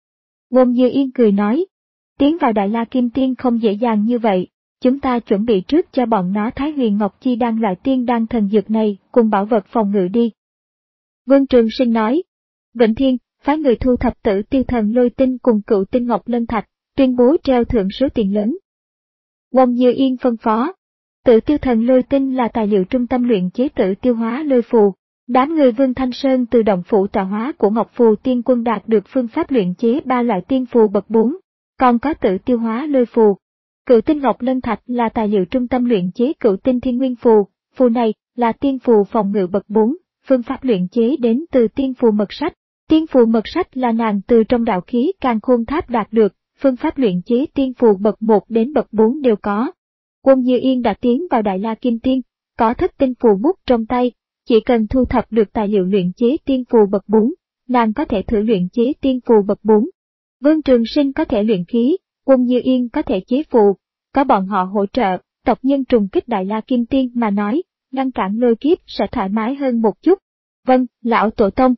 Uông Như Yên cười nói, tiến vào Đại La Kim Tiên không dễ dàng như vậy, chúng ta chuẩn bị trước cho bọn nó Thái Huyền Ngọc Chi đan loại tiên đan thần dược này cùng bảo vật phòng ngự đi. Vương Trường Sinh nói, Vĩnh Thiên, phái người thu thập Tử Tiêu Thần Lôi Tinh cùng Cựu Tinh Ngọc Lân Thạch, tuyên bố treo thưởng số tiền lớn. Uông Như Yên phân phó, Tử Tiêu Thần Lôi Tinh là tài liệu trung tâm luyện chế tử tiêu hóa lôi phù. Đám người Vương Thanh Sơn từ động phủ tọa hóa của Ngọc Phù Tiên Quân đạt được phương pháp luyện chế ba loại tiên phù bậc bốn, còn có tử tiêu hóa lôi phù. Cựu Tinh Ngọc Lân Thạch là tài liệu trung tâm luyện chế Cựu Tinh Thiên Nguyên Phù, phù này là tiên phù phòng ngự bậc bốn, phương pháp luyện chế đến từ tiên phù mật sách. Tiên phù mật sách là nàng từ trong đạo khí Càn Khôn Tháp đạt được, phương pháp luyện chế tiên phù bậc một đến bậc bốn đều có. Uông Như Yên đã tiến vào Đại La Kim Tiên, có thất tinh phù bút trong tay, chỉ cần thu thập được tài liệu luyện chế tiên phù bậc bốn, nàng có thể thử luyện chế tiên phù bậc bốn. Vương Trường Sinh có thể luyện khí, Uông Như Yên có thể chế phù, có bọn họ hỗ trợ, tộc nhân trùng kích Đại La Kim Tiên mà nói, ngăn cản lôi kiếp sẽ thoải mái hơn một chút. Vâng, Lão Tổ Tông.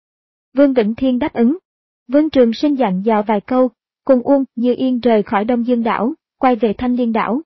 Vương Vĩnh Thiên đáp ứng. Vương Trường Sinh dặn dò vài câu, cùng Uông Như Yên rời khỏi Đông Dương Đảo, quay về Thanh Liên Đảo.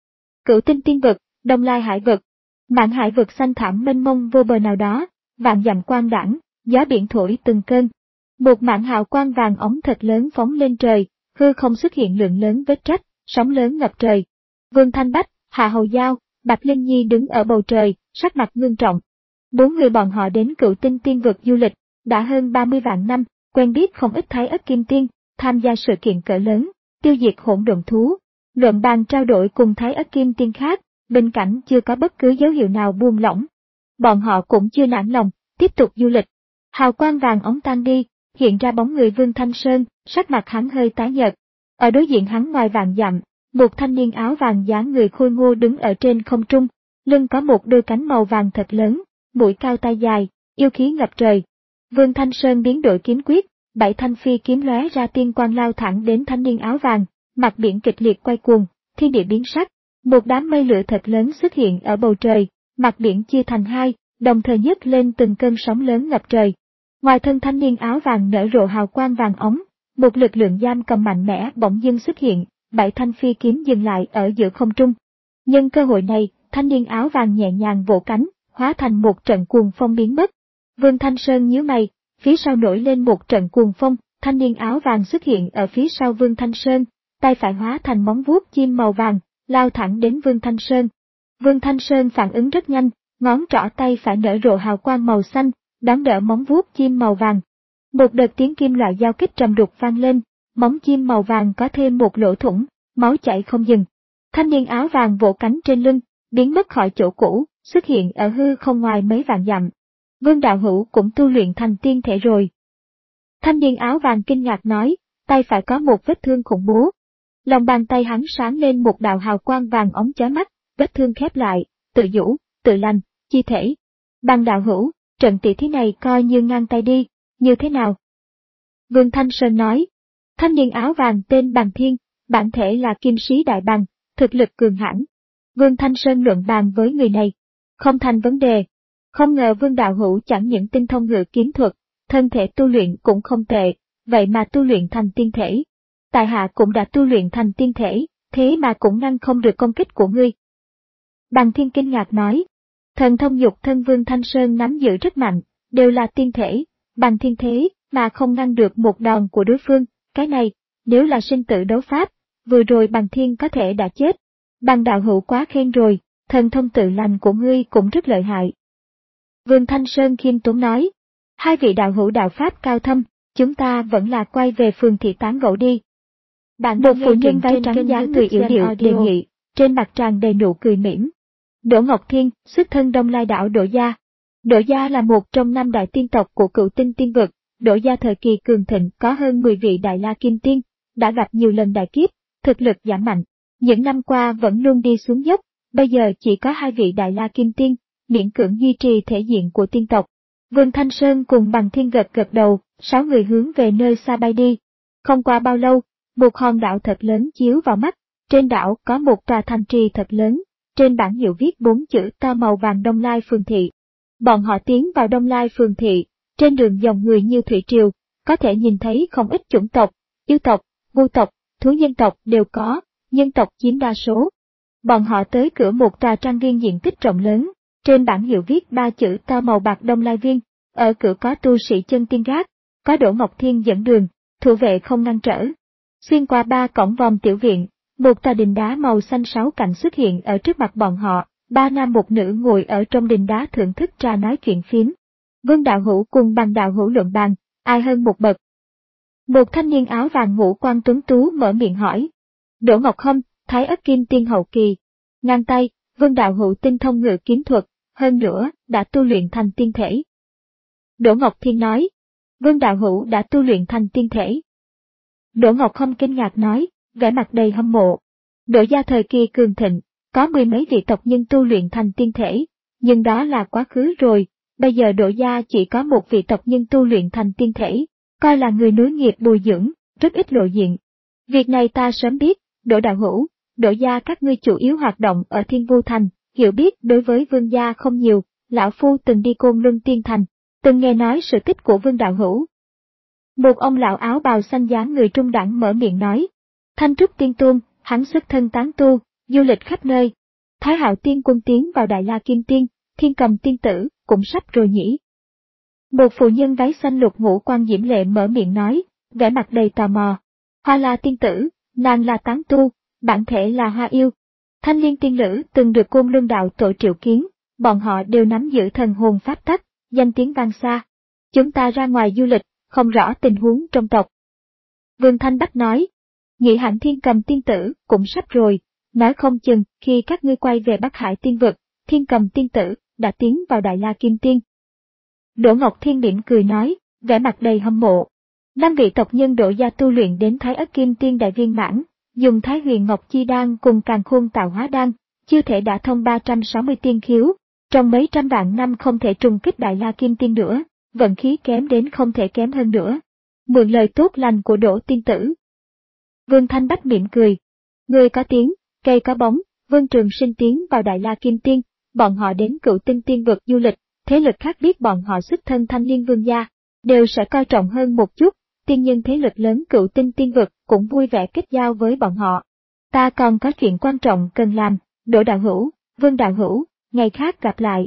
Cựu Tinh Tiên Vực, Đông Lai Hải Vực. Mạn hải vực xanh thẳm mênh mông vô bờ nào đó, vạn dặm quang đãng, gió biển thổi từng cơn. Một mạn hào quang vàng ống thật lớn phóng lên trời, hư không xuất hiện lượng lớn vết rách, sóng lớn ngập trời. Vương Thanh Bách, Hạ Hầu Giao, Bạch Linh Nhi đứng ở bầu trời, sắc mặt ngưng trọng. Bốn người bọn họ đến Cựu Tinh Tiên Vực du lịch, đã hơn ba mươi vạn năm, quen biết không ít Thái Ất Kim Tiên, tham gia sự kiện cỡ lớn, tiêu diệt hỗn độn thú, luận bàn trao đổi cùng Thái Ất Kim Tiên khác. Bên cạnh chưa có bất cứ dấu hiệu nào buông lỏng. Bọn họ cũng chưa nản lòng, tiếp tục du lịch. Hào quang vàng ống tan đi, hiện ra bóng người Vương Thanh Sơn, sắc mặt hắn hơi tái nhợt. Ở đối diện hắn ngoài vàng dặm, một thanh niên áo vàng dáng người khôi ngô đứng ở trên không trung, lưng có một đôi cánh màu vàng thật lớn, mũi cao tai dài, yêu khí ngập trời. Vương Thanh Sơn biến đổi kiếm quyết, bảy thanh phi kiếm lóe ra tiên quang lao thẳng đến thanh niên áo vàng, mặt biển kịch liệt quay cuồng, thiên địa biến sắc. Một đám mây lửa thật lớn xuất hiện ở bầu trời, mặt biển chia thành hai, đồng thời nhấc lên từng cơn sóng lớn ngập trời. Ngoài thân thanh niên áo vàng nở rộ hào quang vàng óng, một lực lượng giam cầm mạnh mẽ bỗng dưng xuất hiện, bảy thanh phi kiếm dừng lại ở giữa không trung. Nhân cơ hội này, thanh niên áo vàng nhẹ nhàng vỗ cánh, hóa thành một trận cuồng phong biến mất. Vương Thanh Sơn nhíu mày, phía sau nổi lên một trận cuồng phong, thanh niên áo vàng xuất hiện ở phía sau Vương Thanh Sơn, tay phải hóa thành móng vuốt chim màu vàng, lao thẳng đến Vương Thanh Sơn. Vương Thanh Sơn phản ứng rất nhanh, ngón trỏ tay phải nở rộ hào quang màu xanh, đón đỡ móng vuốt chim màu vàng. Một đợt tiếng kim loại giao kích trầm đục vang lên, móng chim màu vàng có thêm một lỗ thủng, máu chảy không dừng. Thanh niên áo vàng vỗ cánh trên lưng, biến mất khỏi chỗ cũ, xuất hiện ở hư không ngoài mấy vạn dặm. Vương đạo hữu cũng tu luyện thành tiên thể rồi. Thanh niên áo vàng kinh ngạc nói, tay phải có một vết thương khủng bố. Lòng bàn tay hắn sáng lên một đạo hào quang vàng óng chói mắt, vết thương khép lại, tự vũ, tự lành, chi thể. Bằng đạo hữu, trận tỷ thí này coi như ngang tay đi, như thế nào? Vương Thanh Sơn nói, thanh niên áo vàng tên Bằng Thiên, bản thể là kim sĩ đại bằng, thực lực cường hãn. Vương Thanh Sơn luận bàn với người này, không thành vấn đề. Không ngờ Vương đạo hữu chẳng những tinh thông ngự kiếm thuật, thân thể tu luyện cũng không tệ, vậy mà tu luyện thành tiên thể. Tại hạ cũng đã tu luyện thành tiên thể, thế mà cũng ngăn không được công kích của ngươi. Bằng Thiên kinh ngạc nói, thần thông dục thân Vương Thanh Sơn nắm giữ rất mạnh, đều là tiên thể, bằng thiên thế mà không ngăn được một đòn của đối phương, cái này, nếu là sinh tử đấu pháp, vừa rồi Bằng Thiên có thể đã chết. Bằng đạo hữu quá khen rồi, thần thông tự lành của ngươi cũng rất lợi hại. Vương Thanh Sơn khiêm tốn nói, hai vị đạo hữu đạo pháp cao thâm, chúng ta vẫn là quay về phường thị tán gẫu đi. Bạn một phụ nhân váy trắng dáng người yểu điệu đề nghị, trên mặt tràn đầy nụ cười mỉm. Đỗ Ngọc Thiên, xuất thân Đông Lai đảo Đỗ gia. Đỗ gia là một trong năm đại tiên tộc của Cửu Tinh tiên vực, Đỗ gia thời kỳ cường thịnh có hơn mười vị đại la kim tiên, đã gặp nhiều lần đại kiếp, thực lực giảm mạnh. Những năm qua vẫn luôn đi xuống dốc, bây giờ chỉ có hai vị đại la kim tiên, miễn cưỡng duy trì thể diện của tiên tộc. Vương Thanh Sơn cùng Bằng Thiên gật gật đầu, sáu người hướng về nơi xa bay đi. Không qua bao lâu, một hòn đảo thật lớn chiếu vào mắt, trên đảo có một tòa thành trì thật lớn, trên bảng hiệu viết bốn chữ to màu vàng Đông Lai Phường Thị. Bọn họ tiến vào Đông Lai Phường Thị, trên đường dòng người như thủy triều, có thể nhìn thấy không ít chủng tộc, yêu tộc, vu tộc, thú nhân tộc đều có, nhân tộc chiếm đa số. Bọn họ tới cửa một tòa trang viên diện tích rộng lớn, trên bảng hiệu viết ba chữ to màu bạc Đông Lai Viên, ở cửa có tu sĩ chân tiên gác, có Đỗ Ngọc Thiên dẫn đường, thủ vệ không ngăn trở. Xuyên qua ba cổng vòng tiểu viện, một tòa đình đá màu xanh sáu cạnh xuất hiện ở trước mặt bọn họ, ba nam một nữ ngồi ở trong đình đá thưởng thức trà nói chuyện phiếm. Vương đạo hữu cùng Bằng đạo hữu luận bàn, ai hơn một bậc? Một thanh niên áo vàng ngũ quan tuấn tú mở miệng hỏi. Đỗ Ngọc Hâm, Thái Ất Kim Tiên hậu kỳ. Ngang tay, Vương đạo hữu tinh thông ngự kiếm thuật, hơn nữa, đã tu luyện thành tiên thể. Đỗ Ngọc Thiên nói. Vương đạo hữu đã tu luyện thành tiên thể. Đỗ Ngọc Hâm kinh ngạc nói, vẻ mặt đầy hâm mộ. Đỗ gia thời kỳ cường thịnh, có mười mấy vị tộc nhân tu luyện thành tiên thể, nhưng đó là quá khứ rồi, bây giờ Đỗ gia chỉ có một vị tộc nhân tu luyện thành tiên thể, coi là người nối nghiệp bồi dưỡng, rất ít lộ diện. Việc này ta sớm biết, Đỗ đạo hữu, Đỗ gia các ngươi chủ yếu hoạt động ở Thiên Vu Thành, hiểu biết đối với Vương gia không nhiều, lão phu từng đi Côn Luân Tiên Thành, từng nghe nói sự tích của Vương đạo hữu. Một ông lão áo bào xanh dáng người trung đẳng mở miệng nói, Thanh Trúc Tiên Tôn, hắn xuất thân tán tu, du lịch khắp nơi. Thái Hạo Tiên Quân tiến vào Đại La Kim Tiên, Thiên Cầm Tiên Tử, cũng sắp rồi nhỉ. Một phụ nhân váy xanh lục ngũ quan diễm lệ mở miệng nói, vẻ mặt đầy tò mò. Hoa La Tiên Tử, nàng là tán tu, bản thể là hoa yêu. Thanh Liên Tiên Lữ từng được Côn Luân đạo tổ triệu kiến, bọn họ đều nắm giữ thần hồn pháp tắc, danh tiếng vang xa. Chúng ta ra ngoài du lịch, không rõ tình huống trong tộc. Vương Thanh Bách nói, Nghị hạnh Thiên Cầm Tiên Tử cũng sắp rồi, nói không chừng khi các ngươi quay về Bắc Hải Tiên Vực, Thiên Cầm Tiên Tử đã tiến vào Đại La Kim Tiên. Đỗ Ngọc Thiên mỉm cười nói, vẻ mặt đầy hâm mộ. Năm vị tộc nhân Đỗ gia tu luyện đến Thái Ất Kim Tiên đại viên mãn, dùng Thái Huyền Ngọc Chi Đan cùng Càn Khôn Tạo Hóa Đan, chưa thể đã thông ba trăm sáu mươi tiên khiếu, trong mấy trăm vạn năm không thể trùng kích Đại La Kim Tiên nữa, vận khí kém đến không thể kém hơn nữa. Mượn lời tốt lành của Đỗ Tiên Tử. Vương Thanh Bách mỉm cười. Người có tiếng, cây có bóng, Vương Trường Sinh tiến vào Đại La Kim Tiên, bọn họ đến Cửu Tinh Tiên vực du lịch, thế lực khác biết bọn họ xuất thân Thanh Liên Vương gia. đều sẽ coi trọng hơn một chút, tiên nhân thế lực lớn Cựu Tinh Tiên Vực cũng vui vẻ kết giao với bọn họ. Ta còn có chuyện quan trọng cần làm, Đỗ đạo hữu, Vương đạo hữu, ngày khác gặp lại.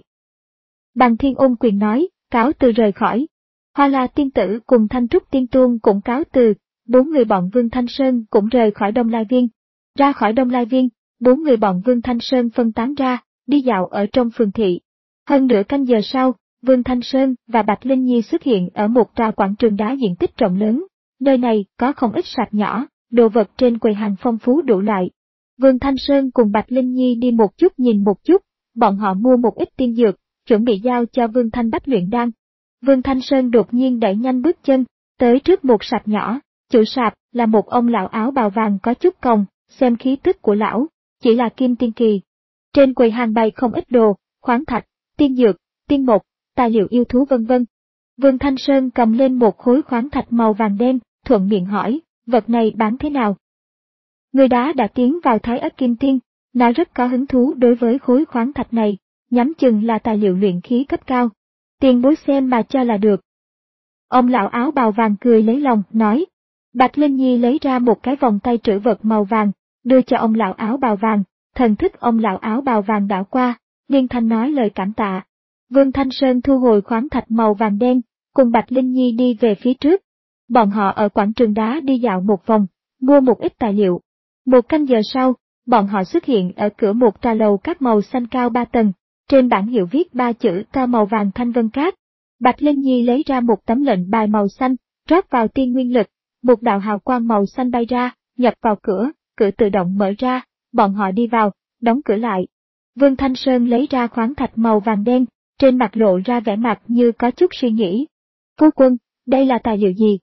Bằng Thiên ôm quyền nói, cáo từ rời khỏi. Hoa La tiên tử cùng Thanh Trúc tiên tôn cũng cáo từ, bốn người bọn Vương Thanh Sơn cũng rời khỏi Đông Lai Viên. Ra khỏi Đông Lai Viên, bốn người bọn Vương Thanh Sơn phân tán ra, đi dạo ở trong phường thị. Hơn nửa canh giờ sau, Vương Thanh Sơn và Bạch Linh Nhi xuất hiện ở một tòa quảng trường đá diện tích rộng lớn. Nơi này có không ít sạp nhỏ, đồ vật trên quầy hàng phong phú đủ loại. Vương Thanh Sơn cùng Bạch Linh Nhi đi một chút nhìn một chút, bọn họ mua một ít tiên dược, chuẩn bị giao cho Vương Thanh Bách luyện đan. Vương Thanh Sơn đột nhiên đẩy nhanh bước chân, tới trước một sạp nhỏ, chủ sạp là một ông lão áo bào vàng có chút còng, xem khí tức của lão, chỉ là kim tiên kỳ. Trên quầy hàng bày không ít đồ, khoáng thạch, tiên dược, tiên mục, tài liệu yêu thú vân vân. Vương Thanh Sơn cầm lên một khối khoáng thạch màu vàng đen, thuận miệng hỏi, vật này bán thế nào? Người đá đã tiến vào Thái Ất Kim Tiên, nó rất có hứng thú đối với khối khoáng thạch này, nhắm chừng là tài liệu luyện khí cấp cao. Tiền bối xem mà cho là được. Ông lão áo bào vàng cười lấy lòng, nói. Bạch Linh Nhi lấy ra một cái vòng tay trữ vật màu vàng, đưa cho ông lão áo bào vàng, thần thức ông lão áo bào vàng đảo qua, liên thanh nói lời cảm tạ. Vương Thanh Sơn thu hồi khoáng thạch màu vàng đen, cùng Bạch Linh Nhi đi về phía trước. Bọn họ ở quảng trường đá đi dạo một vòng, mua một ít tài liệu. Một canh giờ sau, bọn họ xuất hiện ở cửa một tòa lầu các màu xanh cao ba tầng, trên bảng hiệu viết ba chữ cao màu vàng Thanh Vân Cát. Bạch Linh Nhi lấy ra một tấm lệnh bài màu xanh, rót vào tiên nguyên lực, một đạo hào quang màu xanh bay ra, nhập vào cửa, cửa tự động mở ra, bọn họ đi vào, đóng cửa lại. Vương Thanh Sơn lấy ra khoáng thạch màu vàng đen, trên mặt lộ ra vẻ mặt như có chút suy nghĩ. Phu quân, đây là tài liệu gì?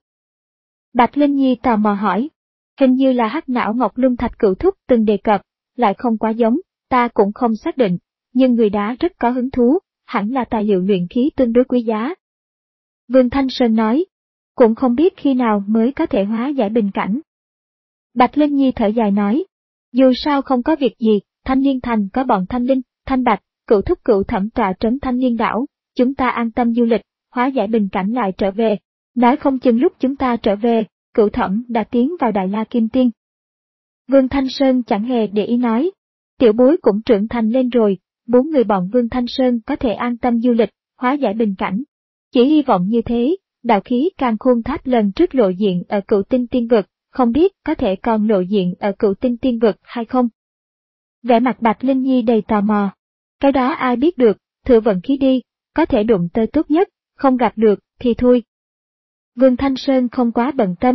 Bạch Linh Nhi tò mò hỏi. Hình như là hắc não ngọc luân thạch cửu thúc từng đề cập, lại không quá giống, ta cũng không xác định, nhưng người đá rất có hứng thú, hẳn là tài liệu luyện khí tương đối quý giá. Vương Thanh Sơn nói, cũng không biết khi nào mới có thể hóa giải bình cảnh. Bạch Linh Nhi thở dài nói, dù sao không có việc gì, Thanh Liên Thành có bọn Thanh Linh, Thanh Bạch, cửu thúc cửu thẩm tọa trấn Thanh Liên đảo, chúng ta an tâm du lịch, hóa giải bình cảnh lại trở về, nói không chừng lúc chúng ta trở về, cửu thẩm đã tiến vào Đại La Kim Tiên. Vương Thanh Sơn chẳng hề để ý nói, tiểu bối cũng trưởng thành lên rồi, bốn người bọn Vương Thanh Sơn có thể an tâm du lịch, hóa giải bình cảnh. Chỉ hy vọng như thế, đạo khí Càn Khôn Tháp lần trước lộ diện ở Cựu Tinh Tiên Vực, không biết có thể còn lộ diện ở Cựu Tinh Tiên Vực hay không. Vẻ mặt Bạch Linh Nhi đầy tò mò. Cái đó ai biết được, thử vận khí đi, có thể đụng tới tốt nhất, không gặp được thì thôi. Vương Thanh Sơn không quá bận tâm.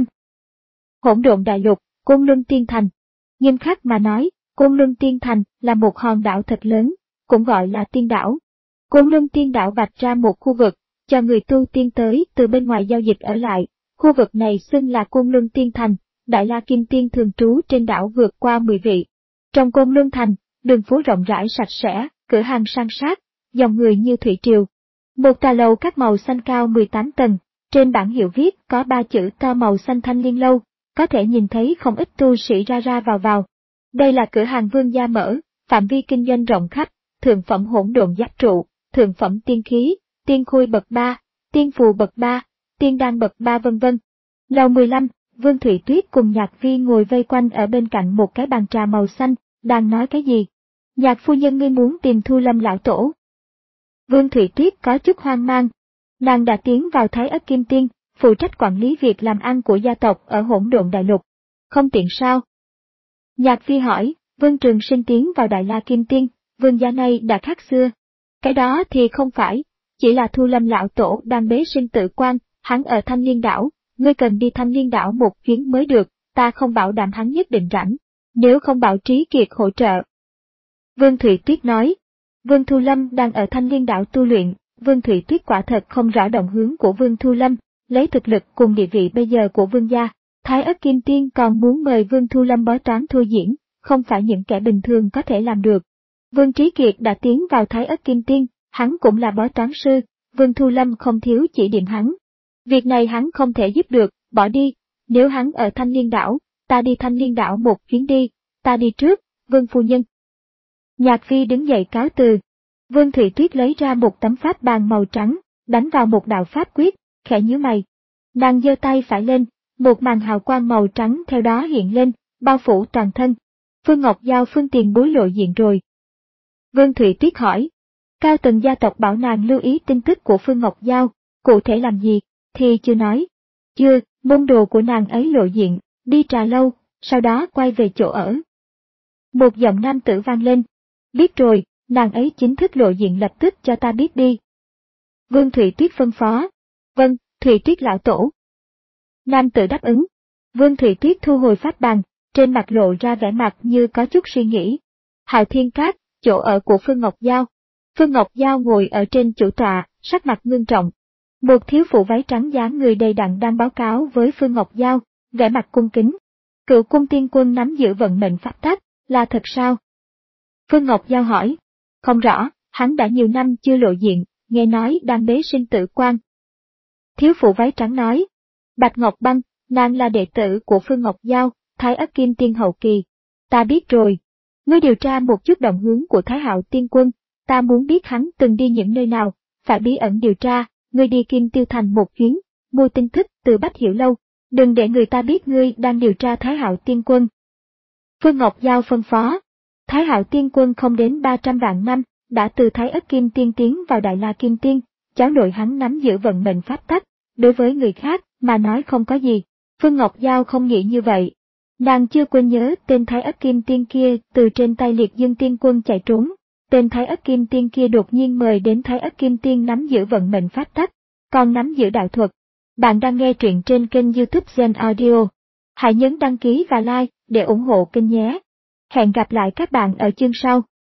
Hỗn Độn Đại Lục, Côn Luân Tiên Thành. Nghiêm khắc mà nói, Côn Luân Tiên Thành là một hòn đảo thật lớn, cũng gọi là tiên đảo. Côn Luân Tiên đảo vạch ra một khu vực, cho người tu tiên tới từ bên ngoài giao dịch ở lại. Khu vực này xưng là Côn Luân Tiên Thành, Đại La Kim Tiên thường trú trên đảo vượt qua mười vị. Trong Côn Luân Thành, đường phố rộng rãi sạch sẽ, cửa hàng san sát, dòng người như thủy triều. Một tòa lầu các màu xanh cao mười tám tầng, trên bảng hiệu viết có ba chữ to màu xanh Thanh Liên lâu, có thể nhìn thấy không ít tu sĩ ra ra vào vào. Đây là cửa hàng vương gia mở, phạm vi kinh doanh rộng khắp, thượng phẩm hỗn độn giáp trụ, thượng phẩm tiên khí, tiên khôi bậc ba, tiên phù bậc ba, tiên đan bậc ba vân vân. Lầu mười lăm, Vương Thụy Tuyết cùng Nhạc Vi ngồi vây quanh ở bên cạnh một cái bàn trà màu xanh, đang nói cái gì? Nhạc phu nhân ngươi muốn tìm Thu Lâm lão tổ. Vương Thụy Tuyết có chút hoang mang. Nàng đã tiến vào Thái Ất Kim Tiên, phụ trách quản lý việc làm ăn của gia tộc ở Hỗn Độn Đại Lục. Không tiện sao? Nhạc Vi hỏi, Vương Trường Sinh tiến vào Đại La Kim Tiên, vương gia này đã khác xưa. Cái đó thì không phải, chỉ là Thu Lâm lão tổ đang bế sinh tử quan, hắn ở Thanh Liên đảo, ngươi cần đi Thanh Liên đảo một chuyến mới được, ta không bảo đảm hắn nhất định rảnh, nếu không bảo Trí Kiệt hỗ trợ. Vương Thụy Tuyết nói, Vương Thu Lâm đang ở Thanh Liên đảo tu luyện, Vương Thụy Tuyết quả thật không rõ động hướng của Vương Thu Lâm, lấy thực lực cùng địa vị bây giờ của Vương gia, Thái Ất Kim Tiên còn muốn mời Vương Thu Lâm bói toán thôi diễn, không phải những kẻ bình thường có thể làm được. Vương Trí Kiệt đã tiến vào Thái Ất Kim Tiên, hắn cũng là bói toán sư, Vương Thu Lâm không thiếu chỉ điểm hắn. Việc này hắn không thể giúp được, bỏ đi, nếu hắn ở Thanh Liên đảo, ta đi Thanh Liên đảo một chuyến đi, ta đi trước, Vương phu nhân. Nhạc Vi đứng dậy cáo từ. Vương Thụy Tuyết lấy ra một tấm pháp bàn màu trắng, đánh vào một đạo pháp quyết, khẽ nhíu mày. Nàng giơ tay phải lên, một màn hào quang màu trắng theo đó hiện lên, bao phủ toàn thân. Phương Ngọc Giao phương tiền bối lộ diện rồi. Vương Thụy Tuyết hỏi. Cao tầng gia tộc bảo nàng lưu ý tin tức của Phương Ngọc Giao, cụ thể làm gì, thì chưa nói. Chưa, môn đồ của nàng ấy lộ diện, đi trà lâu, sau đó quay về chỗ ở. Một giọng nam tử vang lên. Biết rồi, nàng ấy chính thức lộ diện lập tức cho ta biết đi. Vương Thụy Tuyết phân phó. Vâng, Thụy Tuyết lão tổ. Nam tử đáp ứng. Vương Thụy Tuyết thu hồi pháp bàn, trên mặt lộ ra vẻ mặt như có chút suy nghĩ. Hạo Thiên Các, chỗ ở của Phương Ngọc Giao. Phương Ngọc Giao ngồi ở trên chủ tọa, sắc mặt ngưng trọng. Một thiếu phụ váy trắng dáng người đầy đặn đang báo cáo với Phương Ngọc Giao, vẻ mặt cung kính. Cựu cung tiên quân nắm giữ vận mệnh pháp tắc, là thật sao? Phương Ngọc Giao hỏi. Không rõ, hắn đã nhiều năm chưa lộ diện, nghe nói đang bế sinh tử quan. Thiếu phụ váy trắng nói. Bạch Ngọc Băng, nàng là đệ tử của Phương Ngọc Giao, Thái Ất Kim Tiên hậu kỳ. Ta biết rồi. Ngươi điều tra một chút động hướng của Thái Hạo Tiên Quân, ta muốn biết hắn từng đi những nơi nào, phải bí ẩn điều tra, ngươi đi Kim Tiêu Thành một chuyến, mua tin tức từ Bách Hiểu Lâu, đừng để người ta biết ngươi đang điều tra Thái Hạo Tiên Quân. Phương Ngọc Giao phân phó. Thái Hạo Tiên Quân không đến ba trăm vạn năm, đã từ Thái Ất Kim Tiên tiến vào Đại La Kim Tiên, cháu nội hắn nắm giữ vận mệnh pháp tắc, đối với người khác mà nói không có gì. Phương Ngọc Giao không nghĩ như vậy. Nàng chưa quên nhớ tên Thái Ất Kim Tiên kia từ trên tay Liệt Dương Tiên Quân chạy trốn. Tên Thái Ất Kim Tiên kia đột nhiên mời đến Thái Ất Kim Tiên nắm giữ vận mệnh pháp tắc, còn nắm giữ đạo thuật. Bạn đang nghe truyện trên kênh YouTube Gen Audio. Hãy nhấn đăng ký và like để ủng hộ kênh nhé. Hẹn gặp lại các bạn ở chương sau.